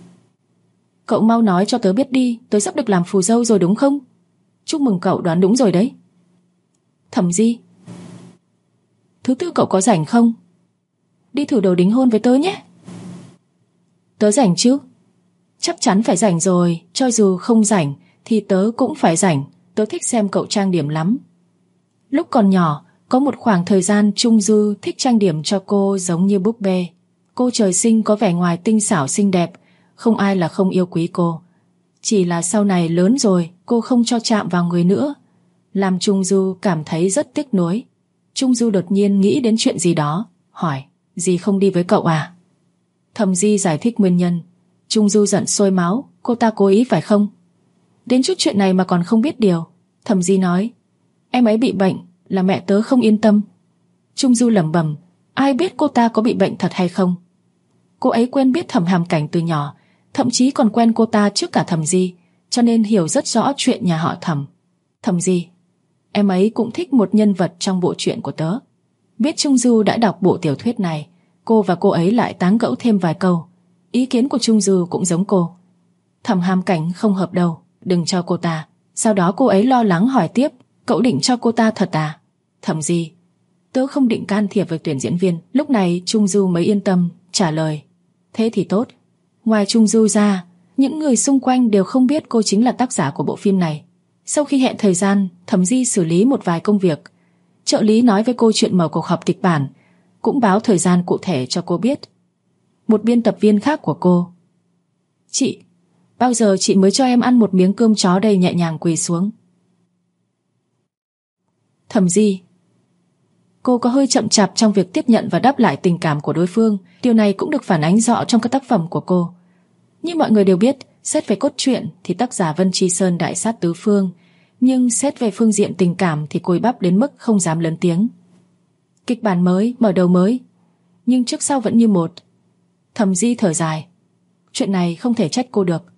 Cậu mau nói cho tớ biết đi, tớ sắp được làm phù dâu rồi đúng không? Chúc mừng cậu đoán đúng rồi đấy. Thẩm Di, thứ tư cậu có rảnh không? Đi thử đồ đính hôn với tớ nhé. Tớ rảnh chứ? Chắc chắn phải rảnh rồi, cho dù không rảnh thì tớ cũng phải rảnh, tớ thích xem cậu trang điểm lắm. Lúc còn nhỏ, có một khoảng thời gian Trung Du thích trang điểm cho cô giống như búp bê. Cô trời sinh có vẻ ngoài tinh xảo xinh đẹp, không ai là không yêu quý cô. Chỉ là sau này lớn rồi, cô không cho chạm vào người nữa, làm Trung Du cảm thấy rất tiếc nuối. Trung Du đột nhiên nghĩ đến chuyện gì đó, hỏi, Di không đi với cậu à? Thẩm Di giải thích nguyên nhân. Trung Du giận sôi máu, cô ta cố ý phải không? Đến chút chuyện này mà còn không biết điều. Thẩm Di nói, em ấy bị bệnh, là mẹ tớ không yên tâm. Trung Du lẩm bẩm, ai biết cô ta có bị bệnh thật hay không? Cô ấy quen biết Thẩm Hàm Cảnh từ nhỏ, thậm chí còn quen cô ta trước cả Thẩm Di, cho nên hiểu rất rõ chuyện nhà họ Thẩm. Thẩm Di, em ấy cũng thích một nhân vật trong bộ truyện của tớ. Biết Trung Du đã đọc bộ tiểu thuyết này, cô và cô ấy lại tán gẫu thêm vài câu. Ý kiến của Trung Du cũng giống cô. Thẩm Hàm Cảnh không hợp đâu, đừng cho cô ta. Sau đó cô ấy lo lắng hỏi tiếp, cậu định cho cô ta thật à? Thẩm Di, tớ không định can thiệp về tuyển diễn viên. Lúc này Trung Du mới yên tâm trả lời, thế thì tốt. Ngoài Trung Du ra, những người xung quanh đều không biết cô chính là tác giả của bộ phim này. Sau khi hẹn thời gian, Thẩm Di xử lý một vài công việc. Trợ lý nói với cô chuyện mở cuộc họp kịch bản, cũng báo thời gian cụ thể cho cô biết. Một biên tập viên khác của cô, chị, bao giờ chị mới cho em ăn một miếng cơm chó đây, nhẹ nhàng quỳ xuống. Thẩm Di, cô có hơi chậm chạp trong việc tiếp nhận và đáp lại tình cảm của đối phương. Điều này cũng được phản ánh rõ trong các tác phẩm của cô. Như mọi người đều biết, xét về cốt truyện thì tác giả Vân Tri Sơn đại sát tứ phương, nhưng xét về phương diện tình cảm thì cùi bắp đến mức không dám lớn tiếng. Kịch bản mới, mở đầu mới, nhưng trước sau vẫn như một. Thẩm Di thở dài, chuyện này không thể trách cô được.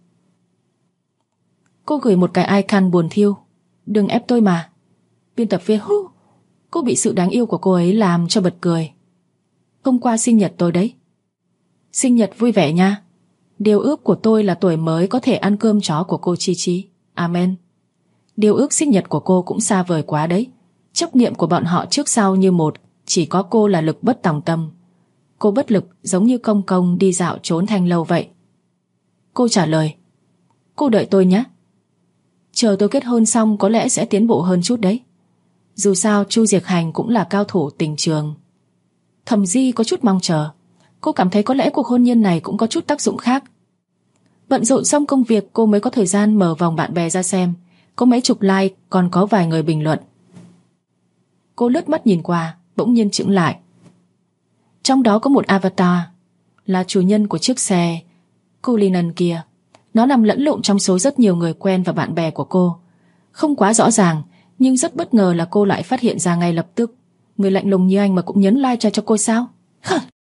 Cô gửi một cái icon buồn thiu, đừng ép tôi mà. Biên tập viên hú, cô bị sự đáng yêu của cô ấy làm cho bật cười. Hôm qua sinh nhật tôi đấy. Sinh nhật vui vẻ nha. Điều ước của tôi là tuổi mới có thể ăn cơm chó của cô Chi Chi. Amen. Điều ước sinh nhật của cô cũng xa vời quá đấy. Chấp niệm của bọn họ trước sau như một, chỉ có cô là lực bất tòng tâm. Cô bất lực giống như công công đi dạo trốn thanh lâu vậy. Cô trả lời, cô đợi tôi nhé. Chờ tôi kết hôn xong có lẽ sẽ tiến bộ hơn chút đấy. Dù sao Chu Diệc Hành cũng là cao thủ tình trường. Thẩm Di có chút mong chờ. Cô cảm thấy có lẽ cuộc hôn nhân này cũng có chút tác dụng khác. Bận rộn xong công việc, cô mới có thời gian mở vòng bạn bè ra xem. Có mấy chục like, còn có vài người bình luận. Cô lướt mắt nhìn qua, bỗng nhiên chững lại. Trong đó có một avatar, là chủ nhân của chiếc xe Cullinan kia. Nó nằm lẫn lộn trong số rất nhiều người quen và bạn bè của cô. Không quá rõ ràng, nhưng rất bất ngờ là cô lại phát hiện ra ngay lập tức. Người lạnh lùng như anh mà cũng nhấn like cho cô sao?